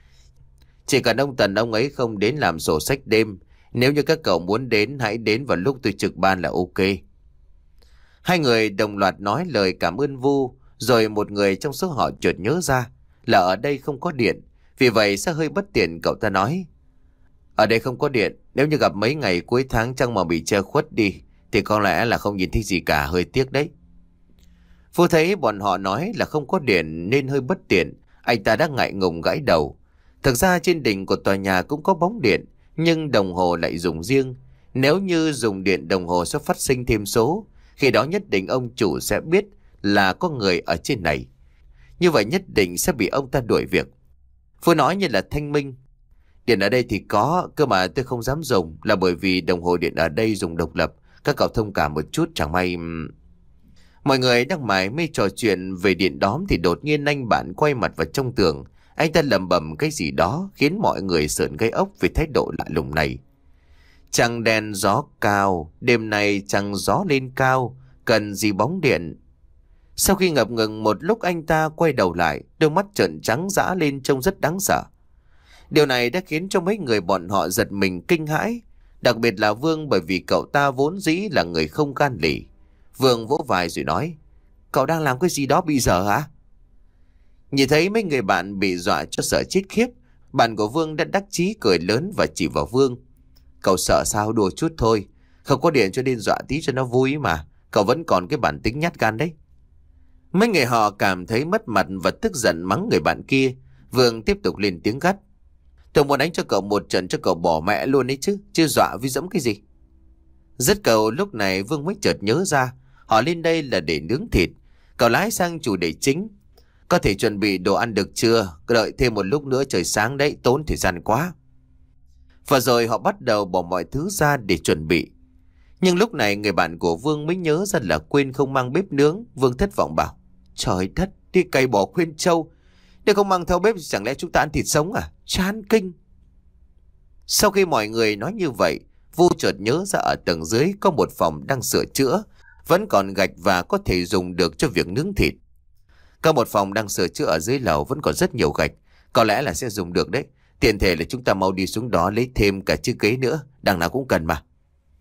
Chỉ cần ông Tần ông ấy không đến làm sổ sách đêm. Nếu như các cậu muốn đến, hãy đến vào lúc tôi trực ban là ok. Hai người đồng loạt nói lời cảm ơn Vu. Rồi một người trong số họ chợt nhớ ra là ở đây không có điện. Vì vậy sẽ hơi bất tiện, cậu ta nói: Ở đây không có điện, nếu như gặp mấy ngày cuối tháng trăng mà bị che khuất đi thì có lẽ là không nhìn thấy gì cả, hơi tiếc đấy. Vu thấy bọn họ nói là không có điện nên hơi bất tiện. Anh ta đã ngại ngùng gãi đầu. Thực ra trên đỉnh của tòa nhà cũng có bóng điện, nhưng đồng hồ lại dùng riêng. Nếu như dùng điện, đồng hồ sẽ phát sinh thêm số. Khi đó nhất định ông chủ sẽ biết là có người ở trên này. Như vậy nhất định sẽ bị ông ta đuổi việc. Vu nói như là thanh minh: Điện ở đây thì có, cơ mà tôi không dám dùng là bởi vì đồng hồ điện ở đây dùng độc lập. Các cậu thông cảm một chút, chẳng may... Mọi người đang mải mê trò chuyện về điện đóm thì đột nhiên anh bạn quay mặt vào trong tường. Anh ta lẩm bẩm cái gì đó khiến mọi người sởn gai ốc vì thái độ lạ lùng này. Trăng đen gió cao, đêm nay trăng gió lên cao, cần gì bóng điện. Sau khi ngập ngừng một lúc, anh ta quay đầu lại, đôi mắt trợn trắng dã lên trông rất đáng sợ. Điều này đã khiến cho mấy người bọn họ giật mình kinh hãi. Đặc biệt là Vương, bởi vì cậu ta vốn dĩ là người không gan lì. Vương vỗ vai rồi nói: Cậu đang làm cái gì đó bây giờ hả? Nhìn thấy mấy người bạn bị dọa cho sợ chết khiếp, bạn của Vương đã đắc chí cười lớn và chỉ vào Vương: Cậu sợ sao, đùa chút thôi. Không có điện cho nên dọa tí cho nó vui mà. Cậu vẫn còn cái bản tính nhát gan đấy. Mấy người họ cảm thấy mất mặt và tức giận mắng người bạn kia. Vương tiếp tục lên tiếng gắt: Tôi muốn đánh cho cậu một trận cho cậu bỏ mẹ luôn đấy chứ, chứ dọa với dẫm cái gì. Dứt cậu lúc này Vương mới chợt nhớ ra họ lên đây là để nướng thịt. Cậu lái sang chủ đề chính: Có thể chuẩn bị đồ ăn được chưa? Đợi thêm một lúc nữa trời sáng đấy, tốn thời gian quá. Và rồi họ bắt đầu bỏ mọi thứ ra để chuẩn bị. Nhưng lúc này người bạn của Vương mới nhớ ra là quên không mang bếp nướng. Vương thất vọng bảo: Trời đất, đi cày bỏ khuyên trâu, nếu không mang theo bếp thì chẳng lẽ chúng ta ăn thịt sống à? Chán kinh. Sau khi mọi người nói như vậy, Vu chợt nhớ ra ở tầng dưới có một phòng đang sửa chữa, vẫn còn gạch và có thể dùng được cho việc nướng thịt. Có một phòng đang sửa chữa ở dưới lầu vẫn còn rất nhiều gạch, có lẽ là sẽ dùng được đấy. Tiện thể là chúng ta mau đi xuống đó lấy thêm cả chiếc ghế nữa, đằng nào cũng cần mà.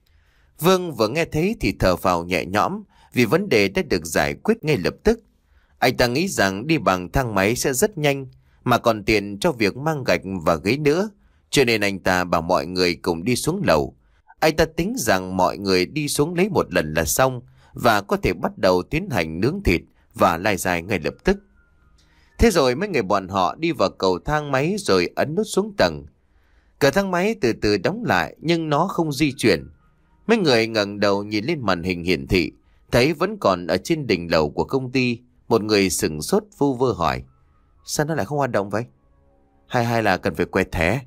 Vương vừa nghe thấy thì thở phào nhẹ nhõm vì vấn đề đã được giải quyết ngay lập tức. Anh ta nghĩ rằng đi bằng thang máy sẽ rất nhanh, mà còn tiện cho việc mang gạch và ghế nữa. Cho nên anh ta bảo mọi người cùng đi xuống lầu. Anh ta tính rằng mọi người đi xuống lấy một lần là xong và có thể bắt đầu tiến hành nướng thịt và lai dài ngay lập tức. Thế rồi mấy người bọn họ đi vào cầu thang máy rồi ấn nút xuống tầng. Cửa thang máy từ từ đóng lại nhưng nó không di chuyển. Mấy người ngẩng đầu nhìn lên màn hình hiển thị, thấy vẫn còn ở trên đỉnh lầu của công ty. Một người sửng sốt vu vơ hỏi: sao nó lại không hoạt động vậy? Hay hay là cần phải quẹt thẻ?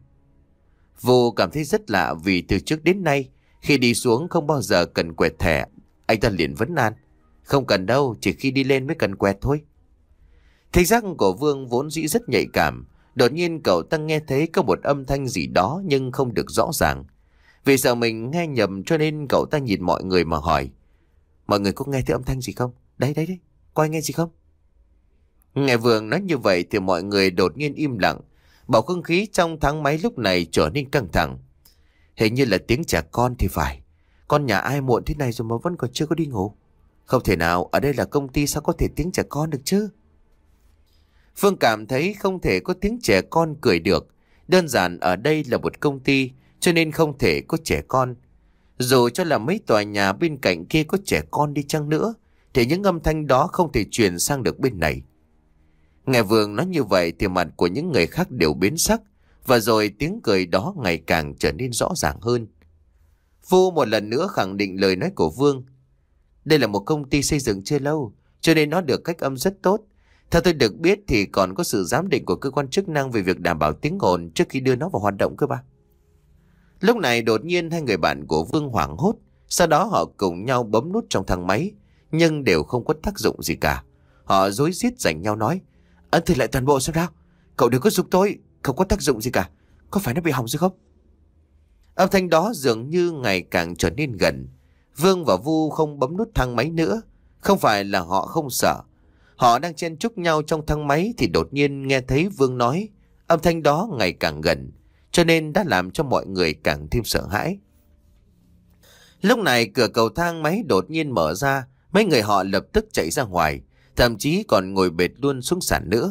Vu cảm thấy rất lạ vì từ trước đến nay khi đi xuống không bao giờ cần quẹt thẻ. Anh ta liền vấn an: không cần đâu, chỉ khi đi lên mới cần quẹt thôi. Thị giác của Vương vốn dĩ rất nhạy cảm. Đột nhiên cậu ta nghe thấy có một âm thanh gì đó nhưng không được rõ ràng. Vì sợ mình nghe nhầm cho nên cậu ta nhìn mọi người mà hỏi: mọi người có nghe thấy âm thanh gì không? Đấy đấy đấy, có ai nghe gì không? Nghe Vương nói như vậy thì mọi người đột nhiên im lặng. Bầu không khí trong thang máy lúc này trở nên căng thẳng. Hình như là tiếng trẻ con thì phải. Con nhà ai muộn thế này rồi mà vẫn còn chưa có đi ngủ? Không thể nào, ở đây là công ty sao có thể tiếng trẻ con được chứ? Phương cảm thấy không thể có tiếng trẻ con cười được. Đơn giản ở đây là một công ty cho nên không thể có trẻ con. Dù cho là mấy tòa nhà bên cạnh kia có trẻ con đi chăng nữa thì những âm thanh đó không thể truyền sang được bên này. Nghe Vương nói như vậy thì mặt của những người khác đều biến sắc. Và rồi tiếng cười đó ngày càng trở nên rõ ràng hơn. Vu một lần nữa khẳng định lời nói của Vương. Đây là một công ty xây dựng chưa lâu cho nên nó được cách âm rất tốt. Theo tôi được biết thì còn có sự giám định của cơ quan chức năng về việc đảm bảo tiếng ồn trước khi đưa nó vào hoạt động cơ mà. Lúc này đột nhiên hai người bạn của Vương hoảng hốt. Sau đó họ cùng nhau bấm nút trong thang máy nhưng đều không có tác dụng gì cả. Họ rối rít giành nhau nói: ấn thử lại toàn bộ xem nào. Cậu đừng có giục tôi, không có tác dụng gì cả. Có phải nó bị hỏng rồi không? Âm thanh đó dường như ngày càng trở nên gần. Vương và Vu không bấm nút thang máy nữa. Không phải là họ không sợ. Họ đang chen chúc nhau trong thang máy thì đột nhiên nghe thấy Vương nói. Âm thanh đó ngày càng gần cho nên đã làm cho mọi người càng thêm sợ hãi. Lúc này cửa cầu thang máy đột nhiên mở ra. Mấy người họ lập tức chạy ra ngoài, thậm chí còn ngồi bệt luôn xuống sàn nữa.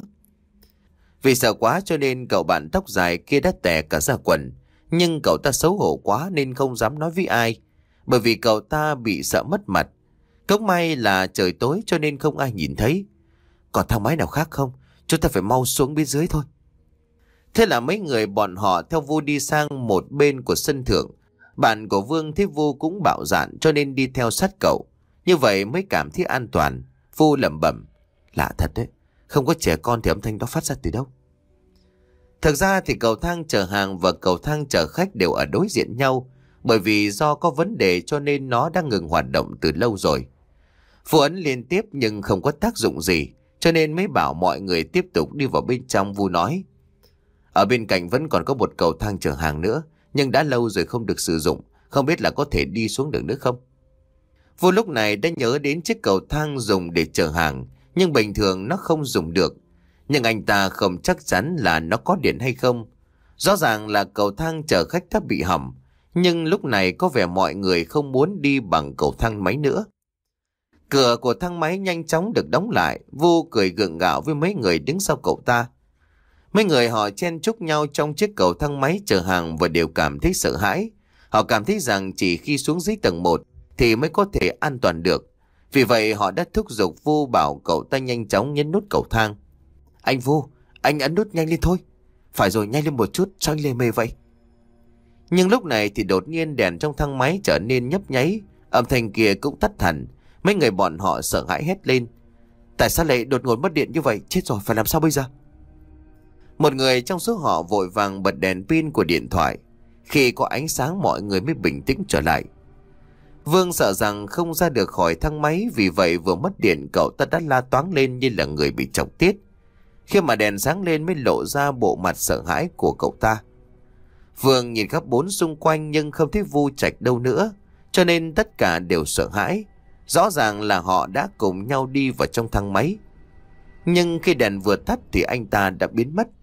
Vì sợ quá cho nên cậu bạn tóc dài kia đã tè cả ra quần. Nhưng cậu ta xấu hổ quá nên không dám nói với ai, bởi vì cậu ta bị sợ mất mặt. Cũng may là trời tối cho nên không ai nhìn thấy. Còn thang máy nào khác không? Chúng ta phải mau xuống bên dưới thôi. Thế là mấy người bọn họ theo Vu đi sang một bên của sân thượng. Bạn của Vương thấy Vu cũng bạo dạn cho nên đi theo sát cậu. Như vậy mới cảm thấy an toàn. Vu lẩm bẩm: lạ thật đấy, không có trẻ con thì âm thanh đó phát ra từ đâu? Thực ra thì cầu thang chở hàng và cầu thang chở khách đều ở đối diện nhau. Bởi vì do có vấn đề cho nên nó đã ngừng hoạt động từ lâu rồi. Vu ấn liên tiếp nhưng không có tác dụng gì, cho nên mới bảo mọi người tiếp tục đi vào bên trong. Vu nói: ở bên cạnh vẫn còn có một cầu thang chở hàng nữa, nhưng đã lâu rồi không được sử dụng, không biết là có thể đi xuống được nữa không? Vu lúc này đã nhớ đến chiếc cầu thang dùng để chở hàng, nhưng bình thường nó không dùng được. Nhưng anh ta không chắc chắn là nó có điện hay không. Rõ ràng là cầu thang chở khách đã bị hỏng, nhưng lúc này có vẻ mọi người không muốn đi bằng cầu thang máy nữa. Cửa của thang máy nhanh chóng được đóng lại. Vu cười gượng gạo với mấy người đứng sau cậu ta. Mấy người họ chen chúc nhau trong chiếc cầu thang máy chở hàng và đều cảm thấy sợ hãi. Họ cảm thấy rằng chỉ khi xuống dưới tầng một thì mới có thể an toàn được. Vì vậy họ đã thúc giục Vu bảo cậu ta nhanh chóng nhấn nút cầu thang. Anh Vu, anh ấn nút nhanh lên thôi. Phải rồi, nhanh lên một chút, sao anh lề mề vậy? Nhưng lúc này thì đột nhiên đèn trong thang máy trở nên nhấp nháy. Âm thanh kia cũng tắt hẳn. Mấy người bọn họ sợ hãi hét lên: tại sao lại đột ngột mất điện như vậy? Chết rồi, phải làm sao bây giờ? Một người trong số họ vội vàng bật đèn pin của điện thoại. Khi có ánh sáng mọi người mới bình tĩnh trở lại. Vương sợ rằng không ra được khỏi thang máy, vì vậy vừa mất điện cậu ta đã la toáng lên như là người bị chọc tiết. Khi mà đèn sáng lên mới lộ ra bộ mặt sợ hãi của cậu ta. Vương nhìn khắp bốn xung quanh nhưng không thấy Vu Trạch đâu nữa, cho nên tất cả đều sợ hãi. Rõ ràng là họ đã cùng nhau đi vào trong thang máy. Nhưng khi đèn vừa tắt thì anh ta đã biến mất.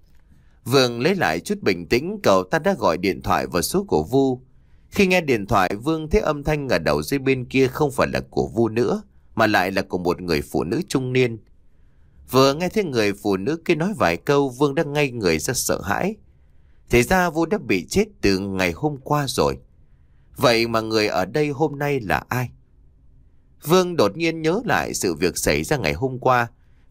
Vương lấy lại chút bình tĩnh, cậu ta đã gọi điện thoại vào số của Vu. Khi nghe điện thoại, Vương thấy âm thanh ở đầu dây bên kia không phải là của Vu nữa, mà lại là của một người phụ nữ trung niên. Vừa nghe thấy người phụ nữ kia nói vài câu, Vương đã ngây người ra sợ hãi. Thế ra Vu đã bị chết từ ngày hôm qua rồi. Vậy mà người ở đây hôm nay là ai? Vương đột nhiên nhớ lại sự việc xảy ra ngày hôm qua.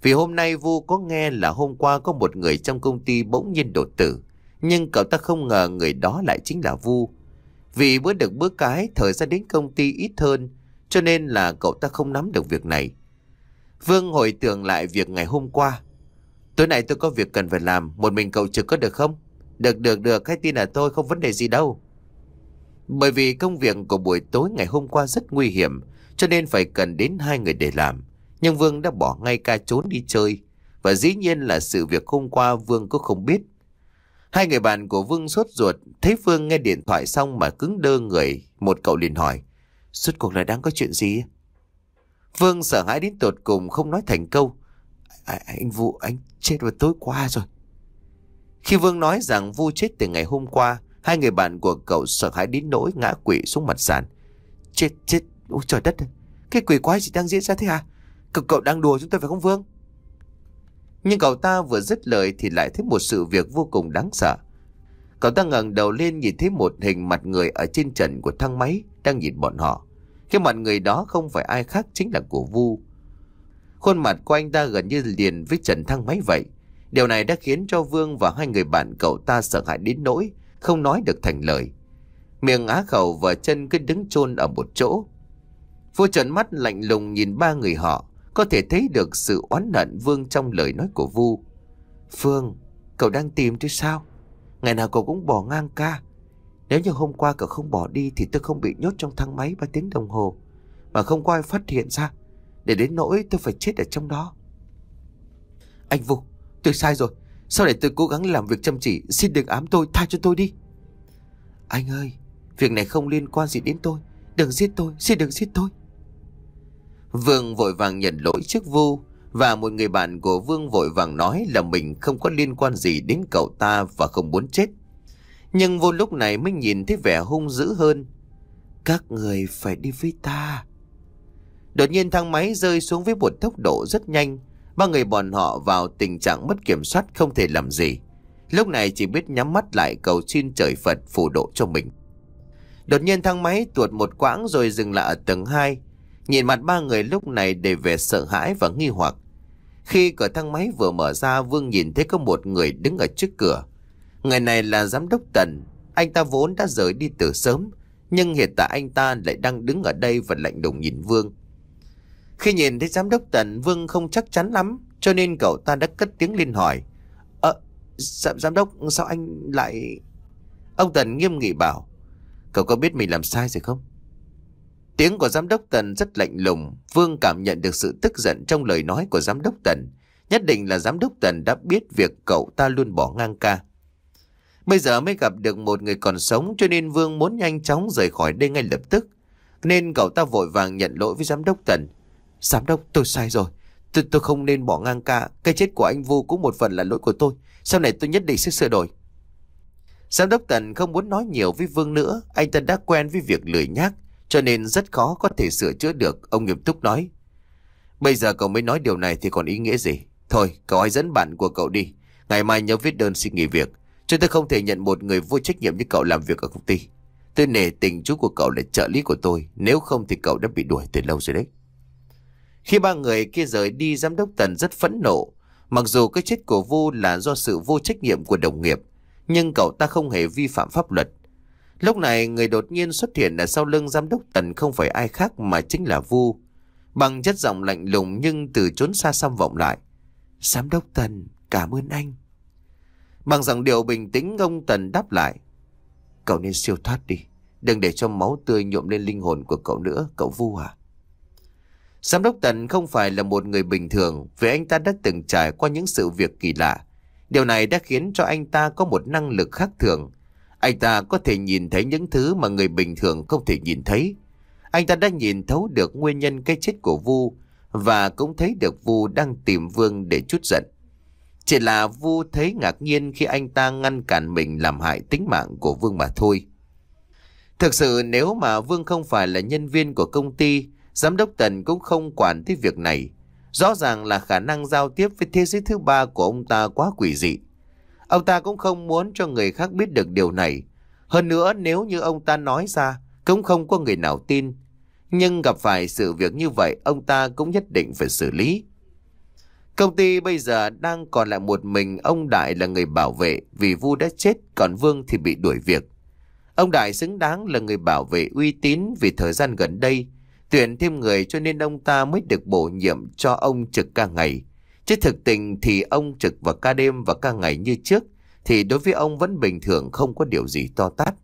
Vì hôm nay Vu có nghe là hôm qua có một người trong công ty bỗng nhiên đột tử, nhưng cậu ta không ngờ người đó lại chính là Vu. Vì bữa được bữa cái, thời gian đến công ty ít hơn, cho nên là cậu ta không nắm được việc này. Vương hồi tưởng lại việc ngày hôm qua. Tối nay tôi có việc cần phải làm, một mình cậu trực có được không? Được được được, hãy tin là tôi, không vấn đề gì đâu. Bởi vì công việc của buổi tối ngày hôm qua rất nguy hiểm, cho nên phải cần đến hai người để làm. Nhưng Vương đã bỏ ngay ca trốn đi chơi, và dĩ nhiên là sự việc hôm qua Vương cũng không biết. Hai người bạn của Vương sốt ruột, thấy Vương nghe điện thoại xong mà cứng đơ người. Một cậu liền hỏi, rốt cuộc là đang có chuyện gì? Vương sợ hãi đến tột cùng không nói thành câu. À, anh Vu, anh chết vào tối qua rồi. Khi Vương nói rằng Vu chết từ ngày hôm qua, hai người bạn của cậu sợ hãi đến nỗi ngã quỵ xuống mặt sàn. Chết, chết, ôi trời đất, cái quỷ quái gì đang diễn ra thế hả? Cậu, cậu đang đùa chúng tôi phải không Vương? Nhưng cậu ta vừa dứt lời thì lại thấy một sự việc vô cùng đáng sợ. Cậu ta ngẩng đầu lên nhìn thấy một hình mặt người ở trên trần của thang máy đang nhìn bọn họ. Cái mặt người đó không phải ai khác chính là của Vu. Khuôn mặt của anh ta gần như liền với trần thang máy vậy. Điều này đã khiến cho Vương và hai người bạn cậu ta sợ hãi đến nỗi không nói được thành lời. Miệng á khẩu và chân cứ đứng chôn ở một chỗ. Vu trợn mắt lạnh lùng nhìn ba người họ, có thể thấy được sự oán hận Vương trong lời nói của Vu. Phương, cậu đang tìm tôi sao? Ngày nào cậu cũng bỏ ngang ca. Nếu như hôm qua cậu không bỏ đi thì tôi không bị nhốt trong thang máy ba tiếng đồng hồ, mà không có ai phát hiện ra, để đến nỗi tôi phải chết ở trong đó. Anh Vu, tôi sai rồi. Sau này tôi cố gắng làm việc chăm chỉ, xin đừng ám tôi, tha cho tôi đi. Anh ơi, việc này không liên quan gì đến tôi. Đừng giết tôi, xin đừng giết tôi. Vương vội vàng nhận lỗi trước Vu, và một người bạn của Vương vội vàng nói là mình không có liên quan gì đến cậu ta và không muốn chết. Nhưng Vu lúc này mới nhìn thấy vẻ hung dữ hơn. Các người phải đi với ta. Đột nhiên thang máy rơi xuống với một tốc độ rất nhanh. Ba người bọn họ vào tình trạng mất kiểm soát, không thể làm gì. Lúc này chỉ biết nhắm mắt lại cầu xin trời Phật phù độ cho mình. Đột nhiên thang máy tuột một quãng rồi dừng lại ở tầng hai. Nhìn mặt ba người lúc này đầy vẻ sợ hãi và nghi hoặc. Khi cửa thang máy vừa mở ra, Vương nhìn thấy có một người đứng ở trước cửa. Người này là giám đốc Tần. Anh ta vốn đã rời đi từ sớm, nhưng hiện tại anh ta lại đang đứng ở đây và lạnh lùng nhìn Vương. Khi nhìn thấy giám đốc Tần, Vương không chắc chắn lắm, cho nên cậu ta đã cất tiếng lên hỏi. Ờ, giám, giám đốc, sao anh lại... Ông Tần nghiêm nghị bảo, cậu có biết mình làm sai rồi không? Tiếng của giám đốc Tần rất lạnh lùng. Vương cảm nhận được sự tức giận trong lời nói của giám đốc Tần. Nhất định là giám đốc Tần đã biết việc cậu ta luôn bỏ ngang ca. Bây giờ mới gặp được một người còn sống, cho nên Vương muốn nhanh chóng rời khỏi đây ngay lập tức. Nên cậu ta vội vàng nhận lỗi với giám đốc Tần. Giám đốc, tôi sai rồi. Tôi, tôi không nên bỏ ngang ca. Cái chết của anh Vu cũng một phần là lỗi của tôi. Sau này tôi nhất định sẽ sửa đổi. Giám đốc Tần không muốn nói nhiều với Vương nữa. Anh ta đã quen với việc lười nhác, cho nên rất khó có thể sửa chữa được. Ông nghiêm túc nói. Bây giờ cậu mới nói điều này thì còn ý nghĩa gì? Thôi, cậu hãy dẫn bạn của cậu đi. Ngày mai nhớ viết đơn xin nghỉ việc. Chúng tôi không thể nhận một người vô trách nhiệm như cậu làm việc ở công ty. Tôi nể tình chú của cậu là trợ lý của tôi. Nếu không thì cậu đã bị đuổi từ lâu rồi đấy. Khi ba người kia rời đi, giám đốc Tần rất phẫn nộ. Mặc dù cái chết của Vu là do sự vô trách nhiệm của đồng nghiệp, nhưng cậu ta không hề vi phạm pháp luật. Lúc này người đột nhiên xuất hiện ở sau lưng giám đốc Tần không phải ai khác mà chính là Vu. Bằng chất giọng lạnh lùng nhưng từ chốn xa xăm vọng lại. Giám đốc Tần, cảm ơn anh. Bằng giọng điệu bình tĩnh, ông Tần đáp lại. Cậu nên siêu thoát đi. Đừng để cho máu tươi nhuộm lên linh hồn của cậu nữa, cậu Vu à. Giám đốc Tần không phải là một người bình thường, vì anh ta đã từng trải qua những sự việc kỳ lạ. Điều này đã khiến cho anh ta có một năng lực khác thường. Anh ta có thể nhìn thấy những thứ mà người bình thường không thể nhìn thấy. Anh ta đã nhìn thấu được nguyên nhân cái chết của Vu, và cũng thấy được Vu đang tìm Vương để trút giận. Chỉ là Vu thấy ngạc nhiên khi anh ta ngăn cản mình làm hại tính mạng của Vương mà thôi. Thực sự nếu mà Vương không phải là nhân viên của công ty, giám đốc Tần cũng không quản tới việc này. Rõ ràng là khả năng giao tiếp với thế giới thứ ba của ông ta quá quỷ dị. Ông ta cũng không muốn cho người khác biết được điều này. Hơn nữa, nếu như ông ta nói ra, cũng không có người nào tin. Nhưng gặp phải sự việc như vậy, ông ta cũng nhất định phải xử lý. Công ty bây giờ đang còn lại một mình ông Đại là người bảo vệ vì Vu đã chết, còn Vương thì bị đuổi việc. Ông Đại xứng đáng là người bảo vệ uy tín vì thời gian gần đây tuyển thêm người cho nên ông ta mới được bổ nhiệm cho ông trực ca ngày. Chứ thực tình thì ông trực vào ca đêm và ca ngày như trước thì đối với ông vẫn bình thường, không có điều gì to tát.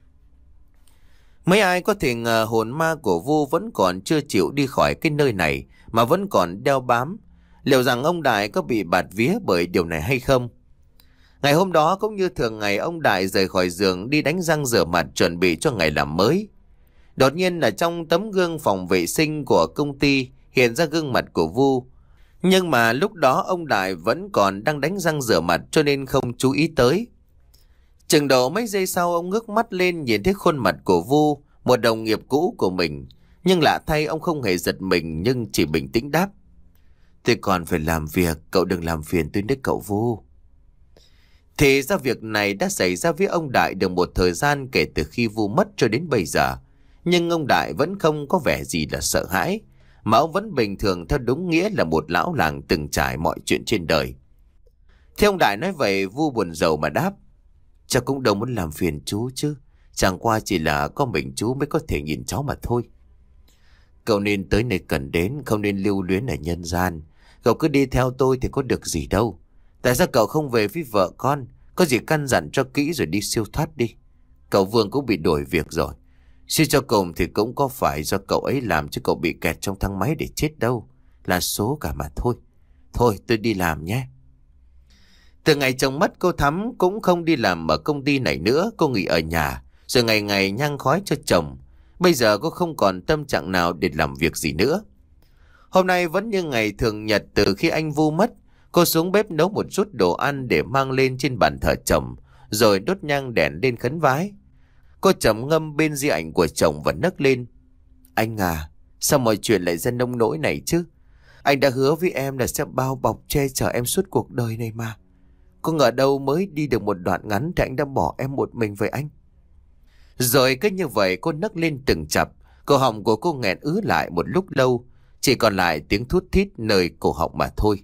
Mấy ai có thể ngờ hồn ma của Vu vẫn còn chưa chịu đi khỏi cái nơi này mà vẫn còn đeo bám. Liệu rằng ông Đại có bị bạt vía bởi điều này hay không? Ngày hôm đó cũng như thường ngày, ông Đại rời khỏi giường đi đánh răng rửa mặt chuẩn bị cho ngày làm mới. Đột nhiên là trong tấm gương phòng vệ sinh của công ty hiện ra gương mặt của Vu. Nhưng mà lúc đó ông Đại vẫn còn đang đánh răng rửa mặt cho nên không chú ý tới. Chừng độ mấy giây sau, ông ngước mắt lên nhìn thấy khuôn mặt của Vu, một đồng nghiệp cũ của mình. Nhưng lạ thay, ông không hề giật mình nhưng chỉ bình tĩnh đáp: "Tôi còn phải làm việc, cậu đừng làm phiền tôi nữa cậu Vu." Thì ra việc này đã xảy ra với ông Đại được một thời gian kể từ khi Vu mất cho đến bây giờ. Nhưng ông Đại vẫn không có vẻ gì là sợ hãi, mà ông vẫn bình thường theo đúng nghĩa là một lão làng từng trải mọi chuyện trên đời. Thế ông Đại nói vậy, Vu buồn rầu mà đáp: "Cháu cũng đâu muốn làm phiền chú chứ. Chẳng qua chỉ là có mình chú mới có thể nhìn cháu mà thôi. Cậu nên tới nơi cần đến, không nên lưu luyến ở nhân gian. Cậu cứ đi theo tôi thì có được gì đâu. Tại sao cậu không về với vợ con? Có gì căn dặn cho kỹ rồi đi siêu thoát đi. Cậu Vương cũng bị đổi việc rồi. Suy cho cùng thì cũng có phải do cậu ấy làm chứ cậu bị kẹt trong thang máy để chết đâu. Là số cả mà thôi. Thôi tôi đi làm nhé." Từ ngày chồng mất, cô Thắm cũng không đi làm ở công ty này nữa. Cô nghỉ ở nhà rồi ngày ngày nhang khói cho chồng. Bây giờ cô không còn tâm trạng nào để làm việc gì nữa. Hôm nay vẫn như ngày thường nhật từ khi anh Vu mất. Cô xuống bếp nấu một chút đồ ăn để mang lên trên bàn thờ chồng, rồi đốt nhang đèn lên khấn vái. Cô trầm ngâm bên di ảnh của chồng và nấc lên: "Anh à, sao mọi chuyện lại ra nông nỗi này chứ? Anh đã hứa với em là sẽ bao bọc che chở em suốt cuộc đời này mà. Có ngờ đâu mới đi được một đoạn ngắn thì anh đã bỏ em một mình với anh." Rồi cứ như vậy cô nấc lên từng chập. Cổ họng của cô nghẹn ứ lại một lúc lâu, chỉ còn lại tiếng thút thít nơi cổ họng mà thôi.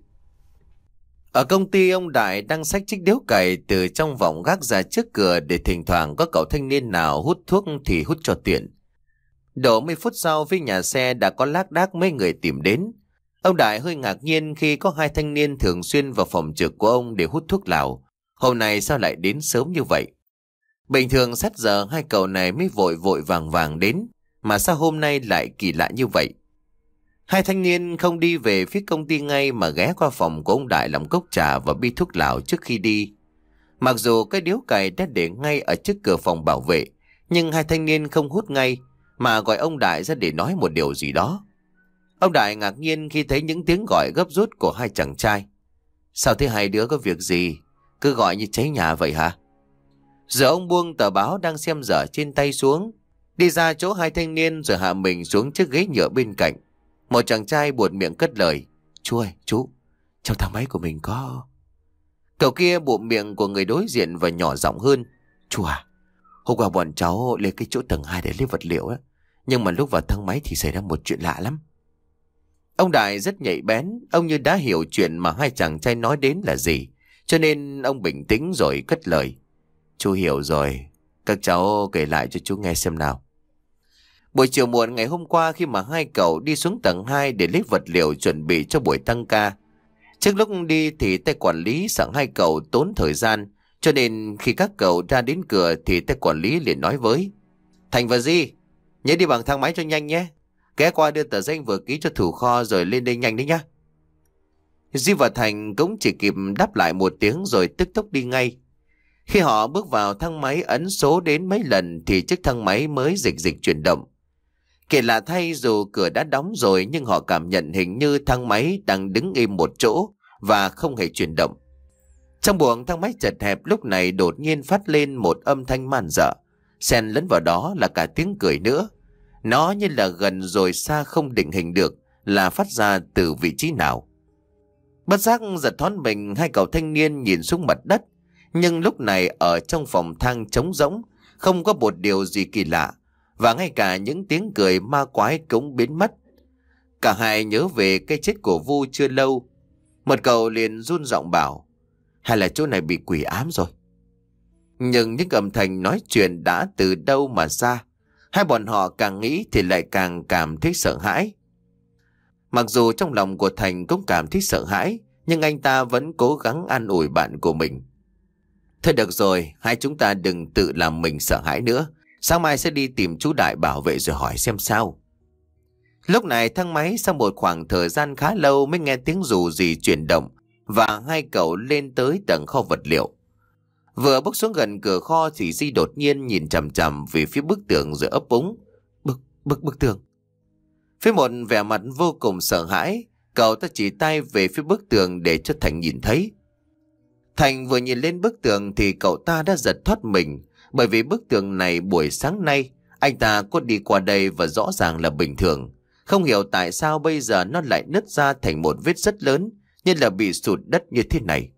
Ở công ty, ông Đại đang xách chiếc điếu cày từ trong vòng gác ra trước cửa để thỉnh thoảng có cậu thanh niên nào hút thuốc thì hút cho tiện. Độ mười phút sau, với nhà xe đã có lác đác mấy người tìm đến. Ông Đại hơi ngạc nhiên khi có hai thanh niên thường xuyên vào phòng trực của ông để hút thuốc lào. Hôm nay sao lại đến sớm như vậy? Bình thường sát giờ hai cậu này mới vội vội vàng vàng đến, mà sao hôm nay lại kỳ lạ như vậy? Hai thanh niên không đi về phía công ty ngay mà ghé qua phòng của ông Đại làm cốc trà và bi thuốc lào trước khi đi. Mặc dù cái điếu cày đã để ngay ở trước cửa phòng bảo vệ, nhưng hai thanh niên không hút ngay mà gọi ông Đại ra để nói một điều gì đó. Ông Đại ngạc nhiên khi thấy những tiếng gọi gấp rút của hai chàng trai. "Sao thế hai đứa, có việc gì? Cứ gọi như cháy nhà vậy hả?" Giờ ông buông tờ báo đang xem dở trên tay xuống, đi ra chỗ hai thanh niên rồi hạ mình xuống chiếc ghế nhựa bên cạnh. Một chàng trai buột miệng cất lời: "Chú ơi, chú, trong thang máy của mình có..." Cậu kia bụm miệng của người đối diện và nhỏ giọng hơn: "Chú à, hôm qua bọn cháu lên cái chỗ tầng hai để lấy vật liệu á, nhưng mà lúc vào thang máy thì xảy ra một chuyện lạ lắm." Ông Đại rất nhạy bén, ông như đã hiểu chuyện mà hai chàng trai nói đến là gì, cho nên ông bình tĩnh rồi cất lời: "Chú hiểu rồi, các cháu kể lại cho chú nghe xem nào." Buổi chiều muộn ngày hôm qua, khi mà hai cậu đi xuống tầng hai để lấy vật liệu chuẩn bị cho buổi tăng ca, trước lúc đi thì tay quản lý sợ hai cậu tốn thời gian, cho nên khi các cậu ra đến cửa thì tay quản lý liền nói với Thành và Di: "Nhớ đi bằng thang máy cho nhanh nhé. Ghé qua đưa tờ danh vừa ký cho thủ kho rồi lên đây nhanh đấy nhá." Di và Thành cũng chỉ kịp đáp lại một tiếng rồi tức tốc đi ngay. Khi họ bước vào thang máy, ấn số đến mấy lần thì chiếc thang máy mới dịch dịch chuyển động. Kể lạ thay, dù cửa đã đóng rồi nhưng họ cảm nhận hình như thang máy đang đứng im một chỗ và không hề chuyển động. Trong buồng thang máy chật hẹp lúc này đột nhiên phát lên một âm thanh man dợ, xen lẫn vào đó là cả tiếng cười nữa. Nó như là gần rồi xa không định hình được là phát ra từ vị trí nào. Bất giác giật thoát mình, hai cậu thanh niên nhìn xuống mặt đất. Nhưng lúc này ở trong phòng thang trống rỗng, không có một điều gì kỳ lạ, và ngay cả những tiếng cười ma quái cũng biến mất. Cả hai nhớ về cái chết của Vu chưa lâu. Một cậu liền run giọng bảo, hay là chỗ này bị quỷ ám rồi. Nhưng những âm thanh nói chuyện đã từ đâu mà ra. Hai bọn họ càng nghĩ thì lại càng cảm thấy sợ hãi. Mặc dù trong lòng của Thành cũng cảm thấy sợ hãi, nhưng anh ta vẫn cố gắng an ủi bạn của mình. Thôi được rồi, hai chúng ta đừng tự làm mình sợ hãi nữa. Sáng mai sẽ đi tìm chú Đại bảo vệ rồi hỏi xem sao. Lúc này thang máy sau một khoảng thời gian khá lâu mới nghe tiếng dù gì chuyển động, và hai cậu lên tới tầng kho vật liệu. Vừa bước xuống gần cửa kho thì Di đột nhiên nhìn chằm chằm về phía bức tường rồi ấp úng. Bức, bức, bức tường. Với một vẻ mặt vô cùng sợ hãi, cậu ta chỉ tay về phía bức tường để cho Thành nhìn thấy. Thành vừa nhìn lên bức tường thì cậu ta đã giật thoát mình, bởi vì bức tường này buổi sáng nay anh ta có đi qua đây và rõ ràng là bình thường. Không hiểu tại sao bây giờ nó lại nứt ra thành một vết rất lớn, như là bị sụt đất như thế này.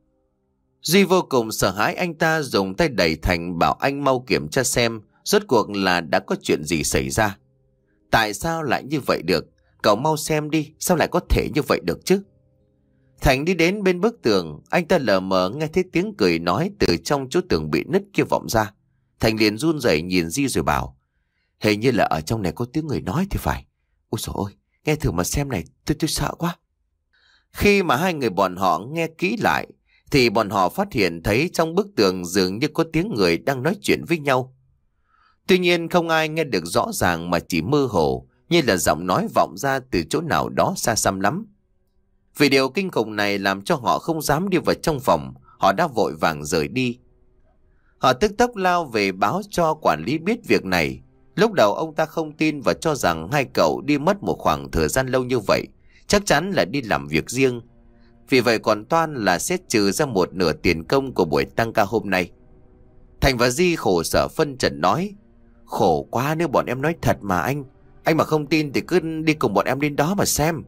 Duy vô cùng sợ hãi, anh ta dùng tay đẩy Thành bảo anh mau kiểm tra xem rốt cuộc là đã có chuyện gì xảy ra. Tại sao lại như vậy được? Cậu mau xem đi, sao lại có thể như vậy được chứ? Thành đi đến bên bức tường, anh ta lờ mờ nghe thấy tiếng cười nói từ trong chỗ tường bị nứt kia vọng ra. Thành liền run rẩy nhìn Di rồi bảo, hình như là ở trong này có tiếng người nói thì phải. Ôi dồi ôi, nghe thử mà xem này, tôi tôi sợ quá. Khi mà hai người bọn họ nghe kỹ lại, thì bọn họ phát hiện thấy trong bức tường dường như có tiếng người đang nói chuyện với nhau. Tuy nhiên không ai nghe được rõ ràng mà chỉ mơ hồ, như là giọng nói vọng ra từ chỗ nào đó xa xăm lắm. Vì điều kinh khủng này làm cho họ không dám đi vào trong phòng, họ đã vội vàng rời đi. Họ tức tốc lao về báo cho quản lý biết việc này. Lúc đầu ông ta không tin và cho rằng hai cậu đi mất một khoảng thời gian lâu như vậy, chắc chắn là đi làm việc riêng. Vì vậy còn toan là xét trừ ra một nửa tiền công của buổi tăng ca hôm nay. Thành và Di khổ sở phân trần nói, khổ quá nếu bọn em nói thật mà anh. Anh mà không tin thì cứ đi cùng bọn em đến đó mà xem.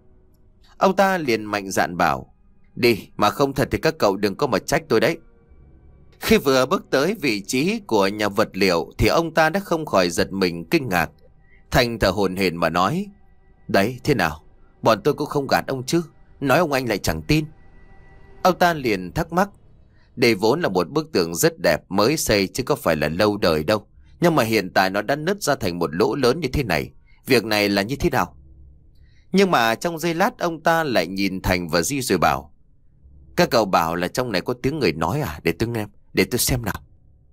Ông ta liền mạnh dạn bảo, đi, mà không thật thì các cậu đừng có mà trách tôi đấy. Khi vừa bước tới vị trí của nhà vật liệu thì ông ta đã không khỏi giật mình kinh ngạc. Thành thở hổn hển mà nói, đấy, thế nào? Bọn tôi cũng không gạt ông chứ, nói ông anh lại chẳng tin. Ông ta liền thắc mắc, đây vốn là một bức tường rất đẹp mới xây chứ có phải là lâu đời đâu. Nhưng mà hiện tại nó đã nứt ra thành một lỗ lớn như thế này. Việc này là như thế nào? Nhưng mà trong giây lát ông ta lại nhìn Thành và Di rồi bảo, các cậu bảo là trong này có tiếng người nói à? Để tôi nghe, để tôi xem nào.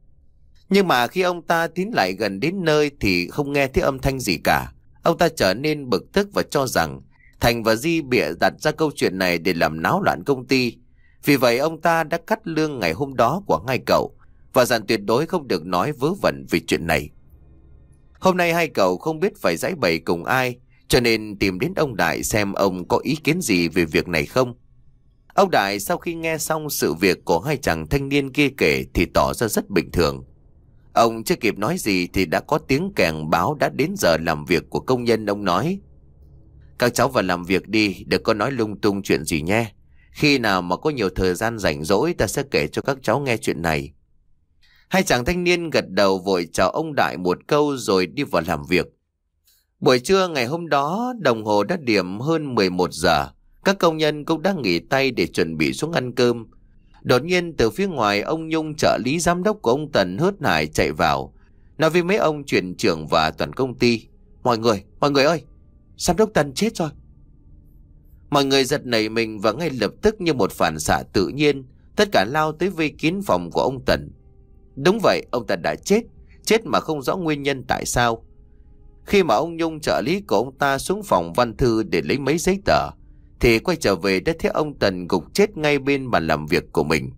Nhưng mà khi ông ta tiến lại gần đến nơi thì không nghe thấy âm thanh gì cả. Ông ta trở nên bực tức và cho rằng Thành và Di bịa đặt ra câu chuyện này để làm náo loạn công ty. Vì vậy ông ta đã cắt lương ngày hôm đó của hai cậu và dặn tuyệt đối không được nói vớ vẩn về chuyện này. Hôm nay hai cậu không biết phải giãi bày cùng ai, cho nên tìm đến ông Đại xem ông có ý kiến gì về việc này không. Ông Đại sau khi nghe xong sự việc của hai chàng thanh niên kia kể thì tỏ ra rất bình thường. Ông chưa kịp nói gì thì đã có tiếng kèn báo đã đến giờ làm việc của công nhân. Ông nói, các cháu vào làm việc đi, đừng có nói lung tung chuyện gì nhé. Khi nào mà có nhiều thời gian rảnh rỗi ta sẽ kể cho các cháu nghe chuyện này. Hai chàng thanh niên gật đầu vội chào ông Đại một câu rồi đi vào làm việc. Buổi trưa ngày hôm đó đồng hồ đã điểm hơn mười một giờ. Các công nhân cũng đã nghỉ tay để chuẩn bị xuống ăn cơm. Đột nhiên từ phía ngoài ông Nhung, trợ lý giám đốc của ông Tần, hớt hải chạy vào, nói với mấy ông chuyển trưởng và toàn công ty, Mọi người, mọi người ơi, giám đốc Tần chết rồi. Mọi người giật nảy mình và ngay lập tức như một phản xạ tự nhiên, tất cả lao tới vây kín phòng của ông Tần. Đúng vậy, ông ta đã chết, chết mà không rõ nguyên nhân tại sao. Khi mà ông Nhung, trợ lý của ông ta, xuống phòng văn thư để lấy mấy giấy tờ thì quay trở về đã thấy ông Tần gục chết ngay bên bàn làm việc của mình.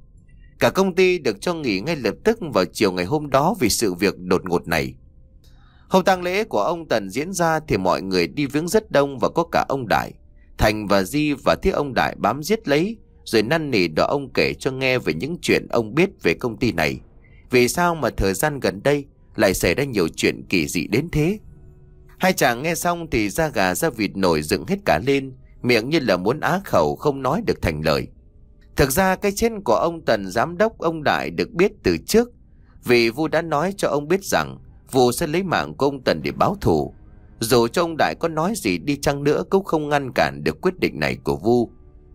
Cả công ty được cho nghỉ ngay lập tức vào chiều ngày hôm đó vì sự việc đột ngột này. Hôm tang lễ của ông Tần diễn ra thì mọi người đi viếng rất đông và có cả ông Đại. Thành và Di và thấy ông Đại bám giết lấy rồi năn nỉ đòi ông kể cho nghe về những chuyện ông biết về công ty này. Vì sao mà thời gian gần đây lại xảy ra nhiều chuyện kỳ dị đến thế? Hai chàng nghe xong thì da gà da vịt nổi dựng hết cả lên, miệng như là muốn á khẩu không nói được thành lời. Thực ra cái chết của ông Tần giám đốc, ông Đại được biết từ trước, vì Vu đã nói cho ông biết rằng Vu sẽ lấy mạng của ông Tần để báo thù. Dù cho ông Đại có nói gì đi chăng nữa cũng không ngăn cản được quyết định này của Vu.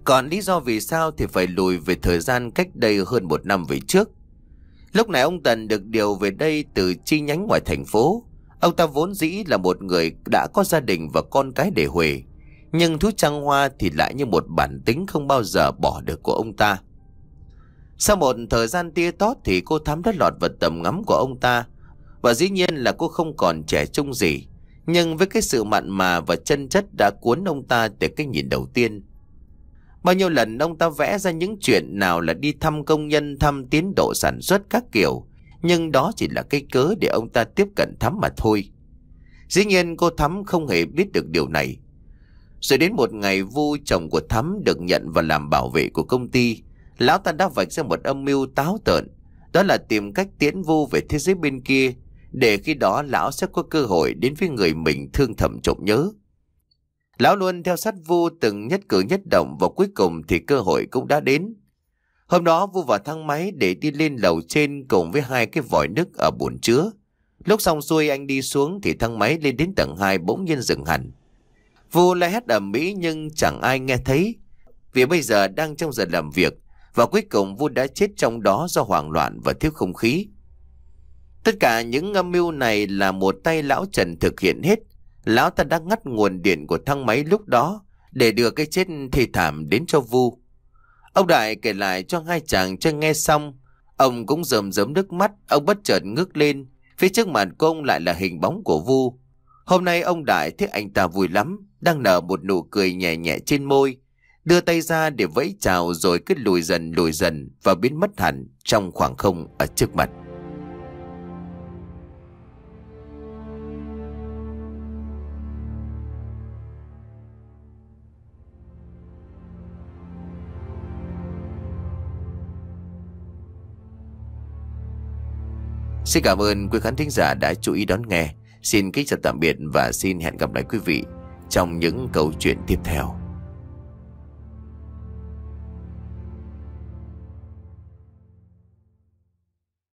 Còn lý do vì sao thì phải lùi về thời gian cách đây hơn một năm về trước. Lúc này ông Tần được điều về đây từ chi nhánh ngoài thành phố. Ông ta vốn dĩ là một người đã có gia đình và con cái để huề, nhưng thú trăng hoa thì lại như một bản tính không bao giờ bỏ được của ông ta. Sau một thời gian tia tót thì cô Thắm đã lọt vào tầm ngắm của ông ta. Và dĩ nhiên là cô không còn trẻ trung gì, nhưng với cái sự mặn mà và chân chất đã cuốn ông ta từ cái nhìn đầu tiên. Bao nhiêu lần ông ta vẽ ra những chuyện nào là đi thăm công nhân, thăm tiến độ sản xuất các kiểu, nhưng đó chỉ là cái cớ để ông ta tiếp cận Thắm mà thôi. Dĩ nhiên cô Thắm không hề biết được điều này. Rồi đến một ngày, Vu, chồng của Thắm, được nhận vào làm bảo vệ của công ty. Lão ta đã vạch ra một âm mưu táo tợn, đó là tìm cách tiễn Vu về thế giới bên kia, để khi đó lão sẽ có cơ hội đến với người mình thương thầm trộm nhớ. Lão luôn theo sát Vu từng nhất cử nhất động, và cuối cùng thì cơ hội cũng đã đến. Hôm đó Vu vào thang máy để đi lên lầu trên cùng với hai cái vòi nước ở bồn chứa. Lúc xong xuôi anh đi xuống thì thang máy lên đến tầng hai bỗng nhiên dừng hẳn. Vu la hét ầm ĩ nhưng chẳng ai nghe thấy, vì bây giờ đang trong giờ làm việc, và cuối cùng Vu đã chết trong đó do hoảng loạn và thiếu không khí. Tất cả những âm mưu này là một tay lão Trần thực hiện hết. Lão ta đã ngắt nguồn điện của thang máy lúc đó để đưa cái chết thê thảm đến cho Vu. Ông Đại kể lại cho hai chàng trai nghe xong, ông cũng rơm rớm nước mắt. Ông bất chợt ngước lên, phía trước mặt của ông lại là hình bóng của Vu. Hôm nay ông Đại thấy anh ta vui lắm, đang nở một nụ cười nhẹ nhẹ trên môi, đưa tay ra để vẫy chào, rồi cứ lùi dần lùi dần và biến mất hẳn trong khoảng không ở trước mặt. Xin cảm ơn quý khán thính giả đã chú ý đón nghe. Xin kính chào tạm biệt và xin hẹn gặp lại quý vị trong những câu chuyện tiếp theo.